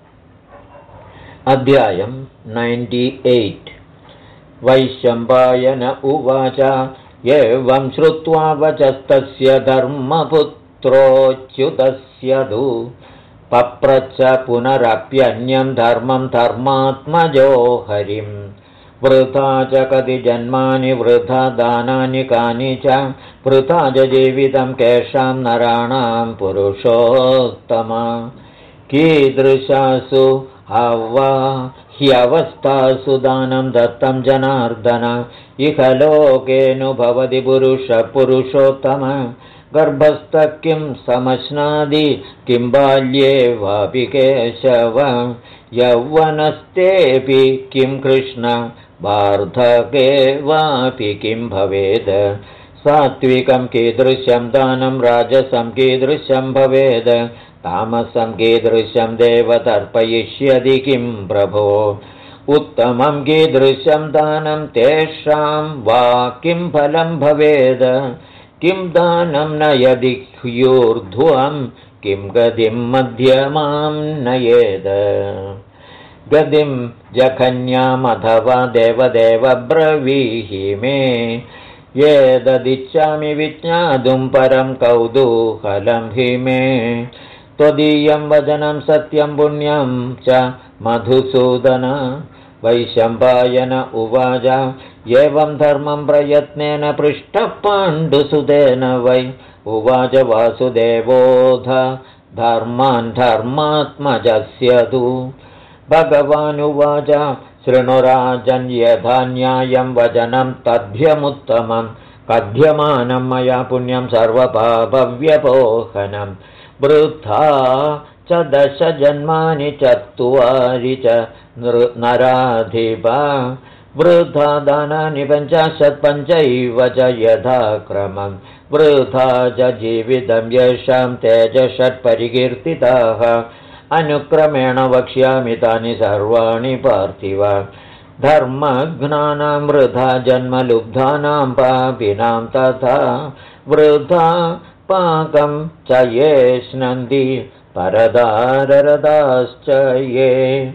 अध्यायं 98 वैशम्पायन उवाच एवं श्रुत्वा वचस्तस्य धर्मपुत्रोच्युतस्य तु पप्रच्छ पुनरप्यन्यं धर्मं धर्मात्मजो हरिं वृथा च कति जन्मानि वृथा दानानि कानि च वृथा च जीवितं केषां नराणां पुरुषोत्तम कीदृशासु ह्यवस्थासु दानं दत्तं जनार्दन इह लोकेऽनुभवति पुरुषोत्तम गर्भस्थः किं समश्नादि किं बाल्ये वापि केशव यौवनस्तेऽपि किं कृष्ण वार्धके वापि किं भवेद् सात्विकं कीदृशं दानं राजसं कीदृशं भवेद् तामसं कीदृशं देव तर्पयिष्यति किं प्रभो उत्तमं कीदृशं दानं तेषां वा किं फलं भवेद् किं दानं नयति ह्यूर्ध्वं किं गतिं मध्यमां नयेद् गतिं जघन्यामथवा देवदेव ब्रवीहि मे येददिच्छामि विज्ञातुं परं कौतूहलं हि मे त्वदीयं वचनं सत्यं पुण्यं च मधुसूदन वैशम्पायन उवाच एवं धर्मं प्रयत्नेन पृष्टः पाण्डुसुतेन वै उवाच वासुदेवोऽथ धर्मान् धर्मात्मजस्य तु भगवानुवाच शृणुराजन् यथा न्यायं वचनं तद्भ्यमुत्तमं कथ्यमानं मया पुण्यं सर्वपापव्यपोहनं वृथा च 10 जन्मानि 4 च नराधिपा वृथा दानानि 55 च यथाक्रमं वृथा च जीवितं येषां तेजषट् परिकीर्तिताः अनुक्रमेण वक्ष्यामि तानि सर्वाणि पार्थिव धर्मज्ञानां वृथा जन्मलुब्धानां पापिनां तथा वृथा पाकं च ये स्नन्ति परदाररताश्च ये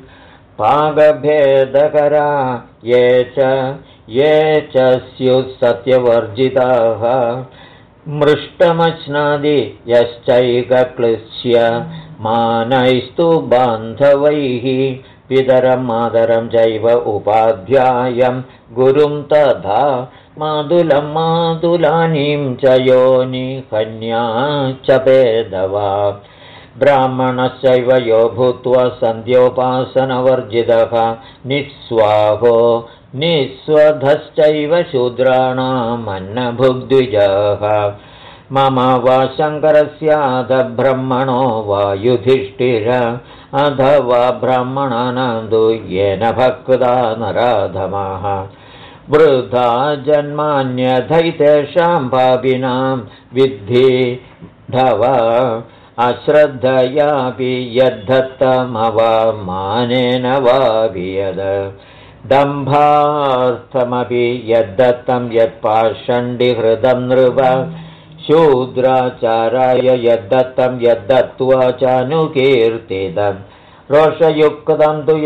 पाकभेदकरा ये च स्युः सत्यवर्जिताः मृष्टमश्नादि यश्चैकक्लिश्य मानैस्तु बान्धवैः पितरं मातरं चैव उपाध्यायं गुरुं तथा मातुलं मातुलानीं च योनि कन्या च पेदवा ब्राह्मणश्चैव यो भूत्वा सन्ध्योपासनवर्जितः निःस्वाहो निःस्वधश्चैव शूद्राणामन्नभुग्द्विजः मम वा शङ्करस्याथ ब्रह्मणो वा युधिष्ठिर अथवा ब्राह्मणानां तु येन भक्ता नराधमाः वृथा जन्मान्यथैतेषां पापिनां विद्धि धव अश्रद्धयापि यद्धत्तमवमानेन वा वियद दम्भार्थमपि यद्दत्तं यत्पाषण्डिहृदं नृप शूद्राचाराय यद्दत्तं यद्दत्त्वा चानुकीर्तितं रोषयुक्तं तु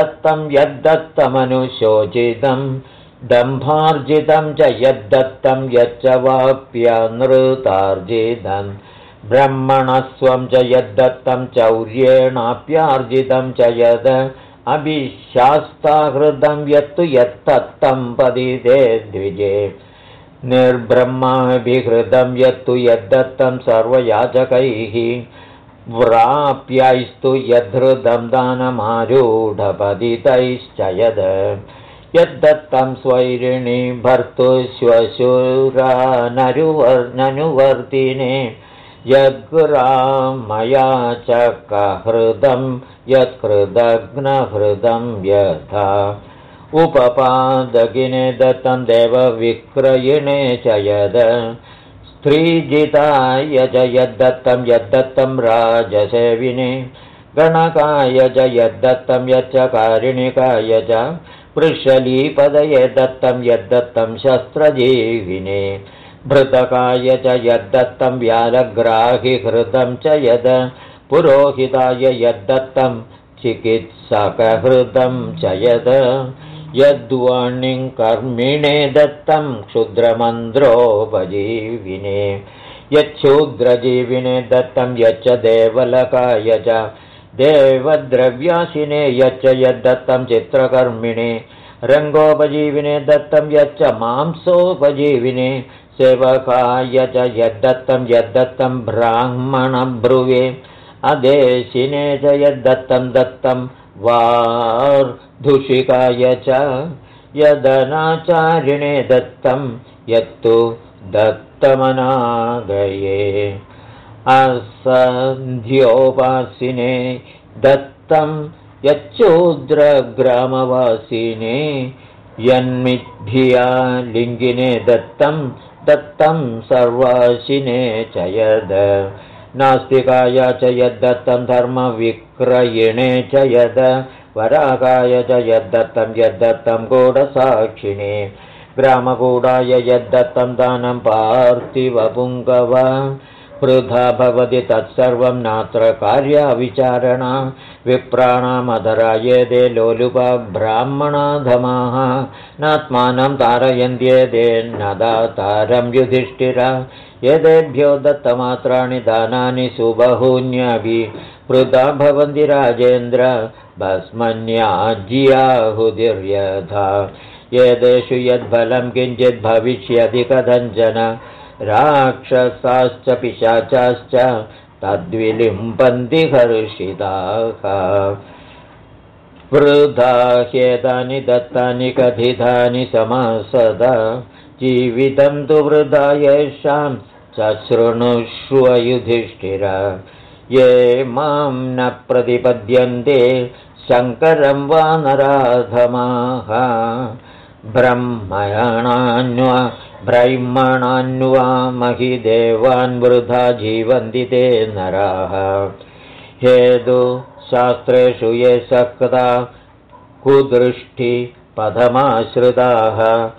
यद्दत्तमनुशोचितं दम्भार्जितं च यद्दत्तं यच्च वाप्यनृतार्जितं ब्रह्मणस्वं च यद्दत्तं चौर्येणाप्यार्जितं च यद् अभिशास्ताहृदं यत्तु यत्तत्तं पदिते द्विजे निर्ब्रह्माभिहृदं यत्तु यद्दत्तं सर्वयाचकैः व्राप्यैस्तु यद्धृदं दानमारूढपतितैश्च यद्दत्तं स्वैरिणी भर्तुश्वशुराननुवर्तिने यद्ग्रामया च कहृदं यत्कृदग्नहृदं यथा उपपादगिने दत्तं देवविक्रयिणे च यद स्त्रीजिताय च यद्दत्तं राजसेविने गणकाय च यद्दत्तं यच्च कारिणिकाय च वृषलीपदये यद्दत्तं शस्त्रजीविने भृतकाय च यद्दत्तं व्यालग्राहिहृदं च यद पुरोहिताय यद्दत्तं चिकित्सकहृदं च यद यद्वाणिं कर्मिणे दत्तं क्षुद्रमन्त्रोपजीविने यच्छूद्रजीविने दत्तं यच्च देवलकाय च देवद्रव्यासिने यच्च यद्दत्तं चित्रकर्मिणे रङ्गोपजीविने दत्तं यच्च मांसोपजीविने सेवकाय च यद्दत्तं ब्राह्मणभ्रुवे अदेशिने च यद्दत्तं वार्धुषिकाय च यदनाचारिणे दत्तं यत्तु दत्तमनागये असन्ध्योपासिने दत्तं यच्छूद्रग्रामवासिने यन्मिद्धिया लिङ्गिने दत्तं सर्वाशिने च यद् नास्तिकाय च यद्दत्तं धर्मविक्रयिणे च यद् वरागाय च यद्दत्तं गूढसाक्षिणे ग्रामगूढाय यद्दत्तं दानं पार्थिवपुङ्गव वृथा भवति तत्सर्वं नात्र कार्याविचारणा विप्राणामधरायेदे लोलुपा ब्राह्मणाधमाः नात्मानं तारयन्त्येते न दातारं युधिष्ठिरा यदेभ्यो दत्तमात्राणि दानानि सुबहून्यपि वृथा भवन्ति राजेन्द्र भस्मन्याज्याहुतिर्यथा येदेषु यद्फलं किञ्चित् भविष्यति कथञ्चन राक्षसाश्च पिशाचाश्च तद्विलिम्पन्ति हर्षिताः वृथा ह्येतानि दत्तानि कथितानि समासदा जीवितं तु वृथा येषां च शृणुष्व युधिष्ठिर ये मां न प्रतिपद्यन्ते शङ्करं वा नराधमाः ब्रह्मणान्वा महिदेवान् वृथा जीवन्ति ते नराः हेतु शास्त्रेषु ये सक्ता कुदृष्टिपथमाश्रिताः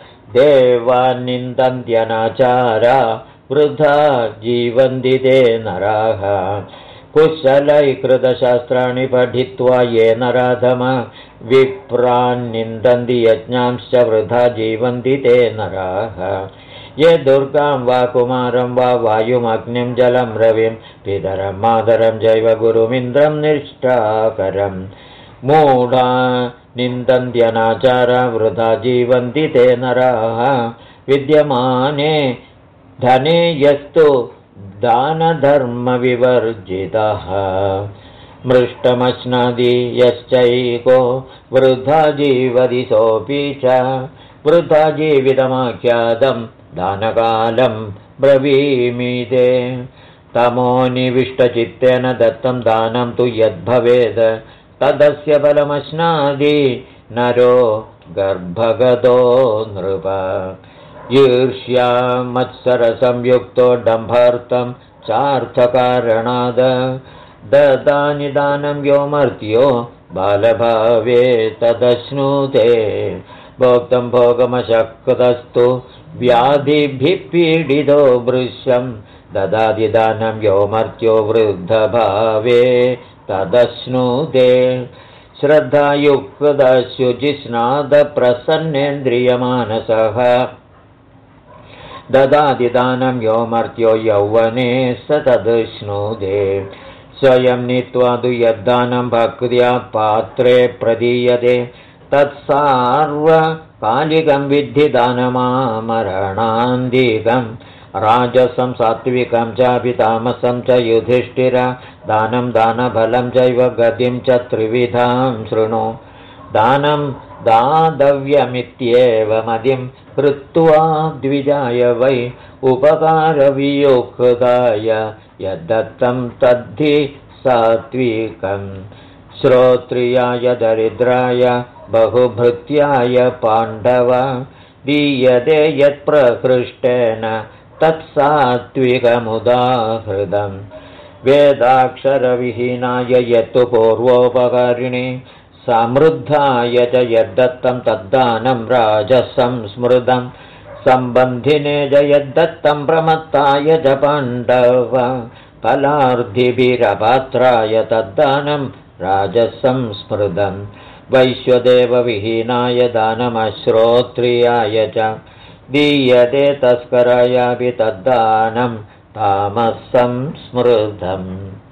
देवान्निन्दन्त्यनाचारा वृथा जीवन्ति ते नराः कुशलैकृतशास्त्राणि पठित्वा ये नराधमा विप्रान्निन्दन्ति यज्ञांश्च वृथा जीवन्ति ते नराः ये दुर्गां वा कुमारं वा वायुमग्निं जलं रविं पितरं मातरं चैव गुरुमिन्द्रं निष्ठाकरं मूढा निन्दन्त्यनाचारा वृथा जीवन्ति ते नराः विद्यमाने धने यस्तु दानधर्मविवर्जितः मृष्टमश्नादि यश्चैको वृथा जीवति सोऽपि च वृथा जीवितमाख्यातं दानकालं ब्रवीमीते तमोनिविष्टचित्तेन दत्तं दानं तु यद्भवेत् तदस्य फलमश्नादि नरो गर्भगतो नृप ईर्ष्या मत्सरसंयुक्तो डम्भार्थं चार्थकारणाद ददानि दानं यो मर्त्यो बालभावे तदश्नुते भोक्तं भोगमशक्तस्तु व्याधिभिः पीडितो वृश्यं ददाति दानं यो मर्त्यो वृद्धभावे तदश्नुते श्रद्धायुक्तशुचिस्नादप्रसन्नेन्द्रियमानसः ददाति दानं यो मर्त्यो यौवने स तदश्नुते स्वयं नीत्वा तु यद्दानं भक्त्या पात्रे प्रदीयते तत्सार्वकालिकं विद्धि दानमामरणान्तिकं राजसं सात्विकं चापि तामसं च युधिष्ठिर दानं दानफलं चैव गतिं च त्रिविधां शृणु दानं दातव्यमित्येव मदिं कृत्वा द्विजाय वै उपकारवियोक्ताय यद्दत्तं तद्धि सात्विकं श्रोत्रियाय दरिद्राय बहुभृत्याय पाण्डव दीयते यत्प्रकृष्टेन तत्सात्विकमुदाहृतं वेदाक्षरविहीनाय यत्तु पूर्वोपकारिणे समृद्धाय च यद्दत्तं तद्दानं राजसं स्मृतं सम्बन्धिने च यद्दत्तं प्रमत्ताय च पाण्डव फलार्थिभिरपात्राय तद्दानं राजसं स्मृतं वैश्वदेवविहीनाय दानमश्रोत्रियाय च दीयते तस्करायापि तद्दानं तामसं स्मृतम्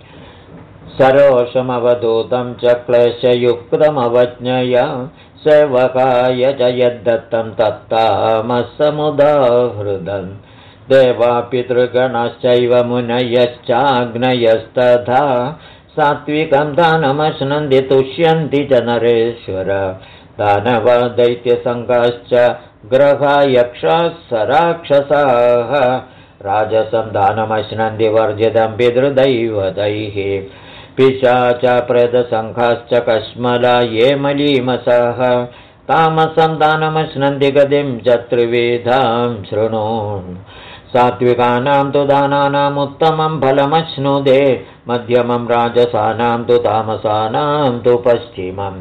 सरोषमवधूतं च क्लेशयुक्तमवज्ञया सेवकाय च यद्दत्तं तत्तामसमुदाहृतं देवापितृगणश्चैव मुनयश्चाग्नयस्तथा सात्विकं दानमश्नन्ति तुष्यन्ति च नरेश्वर दानवा दैत्यसङ्गाश्च ग्रहा यक्षाः सराक्षसाः राजसं दानमश्नन्ति वर्जितं पितृदैवतैः पिशाच प्रेतसङ्घाश्च कश्मला ये मलीमसः तामसं दानमश्नन्ति गतिं च त्रिविधां शृणु सात्विकानां तु दानानाम् उत्तमं फलमश्नुते मध्यमं राजसानां तु तामसानां तु पश्चिमम्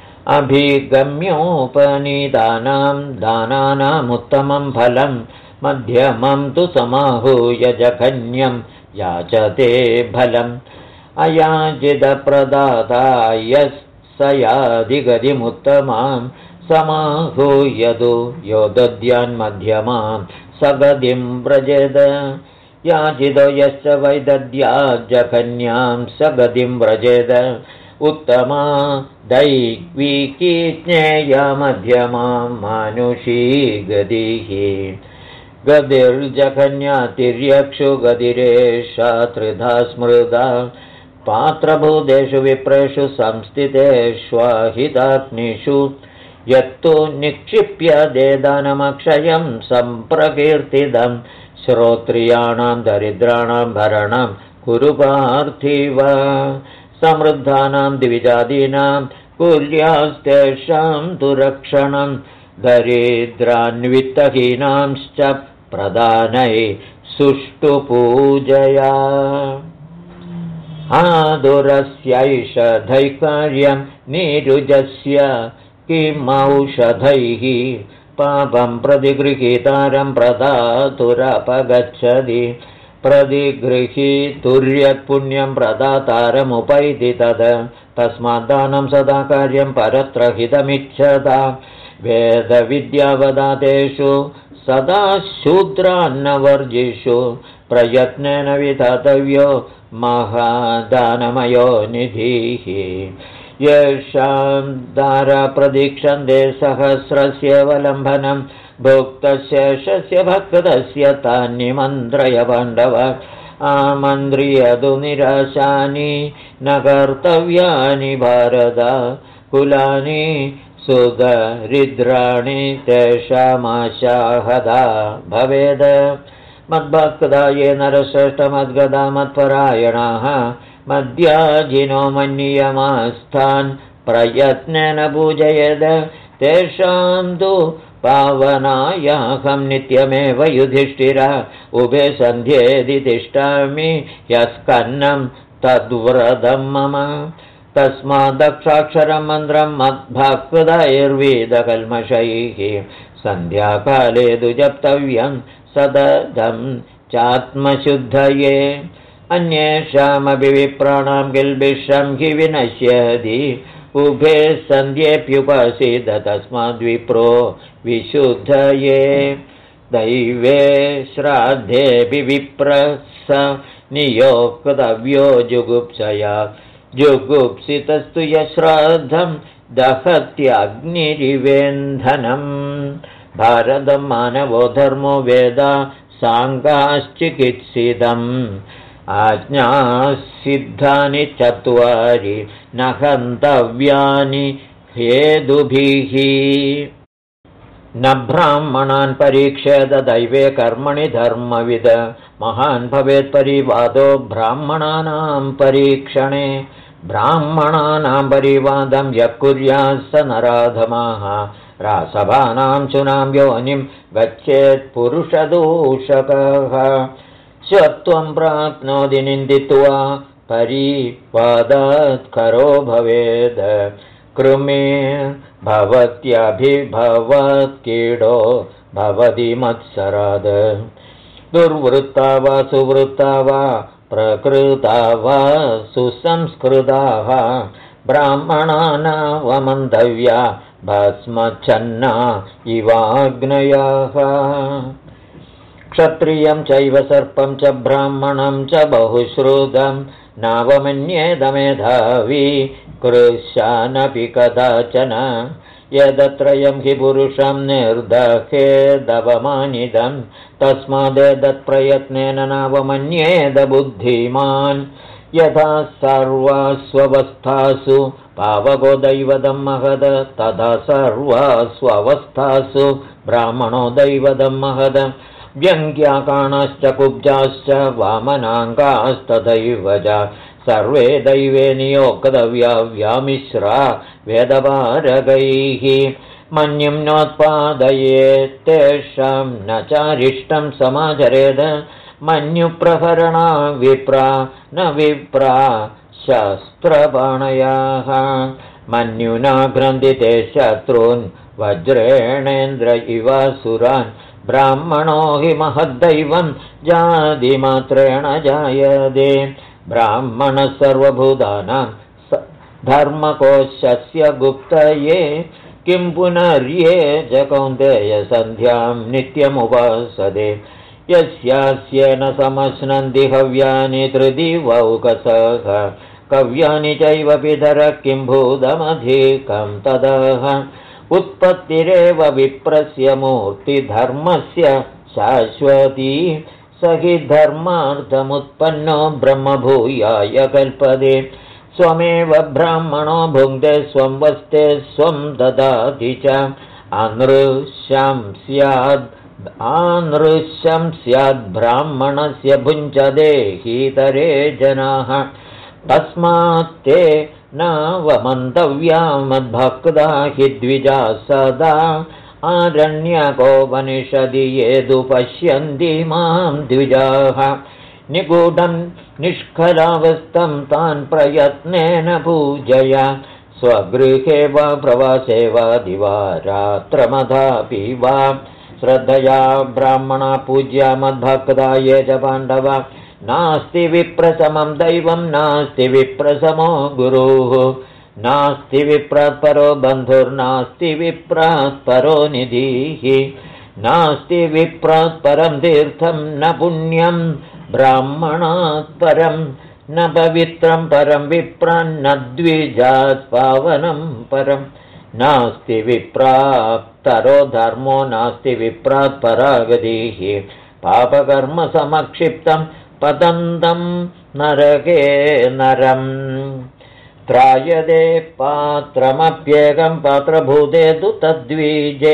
अभिगम्योपनीतानां दानानामुत्तमं फलं मध्यमं तु समाहूय जघन्यं याचते फलम् अयाचितप्रदाताय स यादिगतिमुत्तमां समाहूयतु यो दद्यान्मध्यमां स गतिं व्रजेद याचितो यश्च वैदद्याज्जघन्यां स गतिं व्रजेद उत्तमा दैवीकी ज्ञेया मध्यमा मानुषी गतिः गतिर्जघन्या तिर्यक्षु गतिरेषा त्रिधा स्मृता पात्रभूतेषु विप्रेषु संस्थितेष्वाहिताग्निषु यत्तु निक्षिप्य देदानमक्षयं सम्प्रकीर्तितं श्रोत्रियाणां दरिद्राणां भरणं कुरु पार्थिव समृद्धानां द्विजादीनां कुर्यास्तेषां तु रक्षणं दरिद्रान्वित्तहीनांश्च प्रदानै सुष्ठु पूजया आदुरस्यैषधैकार्यं नीरुजस्य किमौषधैः पापं प्रतिगृहीतारं प्रदातुरपगच्छति प्रतिगृहीतुर्यत्पुण्यं प्रदातारमुपैति तस्माद्दानं सदा कार्यं परत्र हितमिच्छता वेदविद्यावदातेषु सदा शूद्रान्नवर्जिषु प्रयत्नेन विधातव्यो महादानमयो निधिः येषां दारप्रदीक्षन्ते सहस्रस्यवलम्बनं भुक्तशेषस्य भक्तस्य तान्निमन्त्रय पाण्डव आमन्त्र्यतु निराशानि न कर्तव्यानि भारत कुलानि सुदरिद्राणि तेषामाशाहदा भवेद मद्भक्ता ये नरश्रेष्ठमद्गदा मत्परायणाः मद्याजिनो मन्यमास्थान् प्रयत्नेन पूजयेद तेषां तु पावनायाहं नित्यमेव युधिष्ठिरः उभे सन्ध्येदि तिष्ठामि यस्कन्नं तद्व्रतं मम तस्मादक्षाक्षरं मन्त्रं मद्भक्तैर्वेदकल्मषैः सन्ध्याकाले तु जप्तव्यं सततं चात्मशुद्धये अन्येषामपि विप्राणां किल्बिषं हि विनश्यति उभे सन्ध्येऽप्युपसीद तस्माद्विप्रो विशुद्धये दैवे श्राद्धेऽपि विप्रः नियोक्तव्यो जुगुप्सया जुगुप्सितस्तु यश्राद्धं दहत्यग्निरिवेन्धनम् भारतं मानवो धर्मो वेद साङ्गाश्चिकित्सितम् आज्ञासिद्धानि चत्वारि न हन्तव्यानि हेतुभिः न ब्राह्मणान् परीक्षेत दैवे कर्मणि धर्मविद महान् भवेत् परिवादो ब्राह्मणानां परीक्षणे ब्राह्मणानां परिवादं यः कुर्यात् स नराधमाः रासभानां चुनां योनिं गच्छेत् पुरुषदूषकः स्वत्वं प्राप्नोति निन्दित्वा परिवादात् करो भवेद् कृमे भवत्यभिभवत् कीडो भवति मत्सराद दुर्वृत्ता वा सुवृत्ता वा प्रकृता वा सुसंस्कृताः ब्राह्मणानावमन्तव्या भस्मच्छन्ना इवाग्नयाः क्षत्रियं चैव सर्पं च ब्राह्मणं च बहुश्रुतं नावमन्येदमेधावी कृशानपि कदाचन यदत्रयं हि पुरुषं निर्दहेदवमानितं तस्मादेतत्प्रयत्नेन नावमन्येद बुद्धिमान् यथा सर्वास्वस्थासु पावको दैवतं महद तथा सर्वास्वस्थासु ब्राह्मणो दैवतं महद व्यङ्ग्याकाणाश्च कुब्जाश्च वामनाङ्गास्तथैव च सर्वे दैवे नियोक्तव्या व्यामिश्रा वेदपारगैः मन्युं नोत्पादयेत् तेषां न चारिष्टं समाचरेद मन्युप्रहरणा विप्रा न विप्रा शस्त्रपाणयाः मन्युना ग्रन्थिते शत्रून् वज्रेणेन्द्र इवासुरान् ब्राह्मणो हि महद्दैवं जातिमात्रेण जायते ब्राह्मणः सर्वभूतानां धर्मकोशस्य गुप्तये किं पुनर्ये च कौन्तेय सन्ध्यां नित्यमुपासते यस्यास्येन समश्नन्ति हव्यानि त्रिदिवौकसः कव्यानि चैव पितरः किं भूतमधिकं तदः उत्पत्तिरेव विप्रस्य मूर्तिधर्मस्य शाश्वती स हि धर्मार्थमुत्पन्नो ब्रह्मभूयाय कल्पते स्वमेव ब्राह्मणो भुङ्क्ते स्वं वस्ते स्वं ददाति च आनृश्यं स्याद् ब्राह्मणस्य भुञ्चते हीतरे जनाः तस्मात्ते नावमन्तव्या मद्भक्ता हि द्विजा सदा आरण्यकोपनिषदि येदु पश्यन्ति मां द्विजाः निगूढं निष्कलावस्थं तान् प्रयत्नेन पूजय स्वगृहे वा प्रवासे वा दिवारात्रमथापि वा श्रद्धया ब्राह्मणा पूज्या मद्भक्ता ये च पाण्डवा नास्ति विप्रसमं दैवं नास्ति विप्रसमो गुरुः नास्ति विप्रात् परो बन्धुर्नास्ति विप्रात् परो निधिः नास्ति विप्रात् परं तीर्थं न पुण्यं ब्राह्मणात् परं न पवित्रं परं विप्रान्न द्विजात् पावनं परं नास्ति विप्रात्तरो धर्मो नास्ति विप्रात् परागतिः पापकर्म समक्षिप्तं पतन्तं नरके नरम् त्रायते पात्रमप्येकं पात्रभूते तु तद्वीजे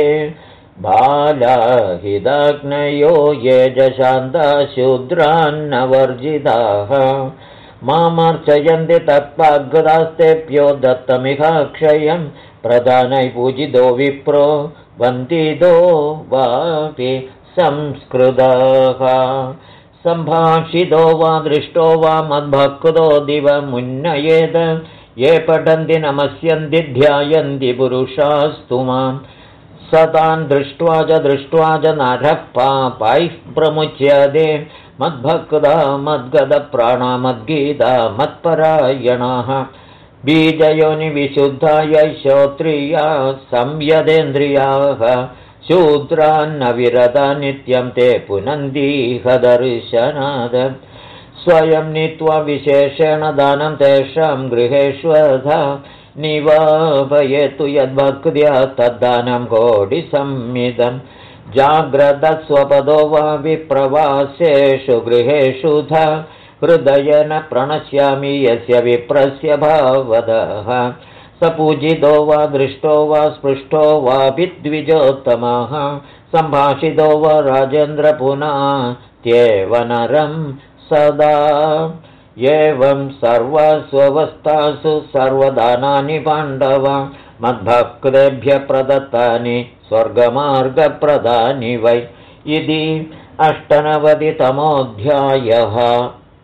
बालाहिदाग्नयो ये च शान्ता शूद्रान्न वर्जिताः मामर्चयन्ति तत्पाग्रदास्तेभ्यो दत्तमिहाक्षयं प्रधानै पूजितो विप्रो वन्दितो वापि संस्कृतः सम्भाषितो वा दृष्टो वा मद्भक्तो दिवमुन्नयेत् ये पठन्ति नमस्यन्ति ध्यायन्ति पुरुषास्तु मां सतान् दृष्ट्वा च नरः पापैः प्रमुच्यते मद्भक्ता मद्गतप्राणा मद्गीता मत्परायणाः बीजयोनिविशुद्धाय श्रोत्रिया संयदेन्द्रियाः शूद्रान्न विरता नित्यं ते पुनन्दीह दर्शनाद स्वयं नीत्वा विशेषेण दानं तेषां गृहेष्वधा निवापयेतु यद्भक्त्या तद्दानं कोटिसंमितं जाग्रतस्वपदो वा विप्रवासेषु गृहेषु धा हृदयेन प्रणश्यामि यस्य विप्रस्य भावदः स पूजितो वा दृष्टो वा स्पृष्टो वापि द्विजोत्तमः सम्भाषितो वा राजेन्द्र पुनात्येव नरं सदा एवं सर्वस्वस्थासु सर्वदानानि पाण्डव मद्भक्तेभ्यः प्रदत्तानि स्वर्गमार्गप्रदानि वै इति 98तमोऽध्यायः।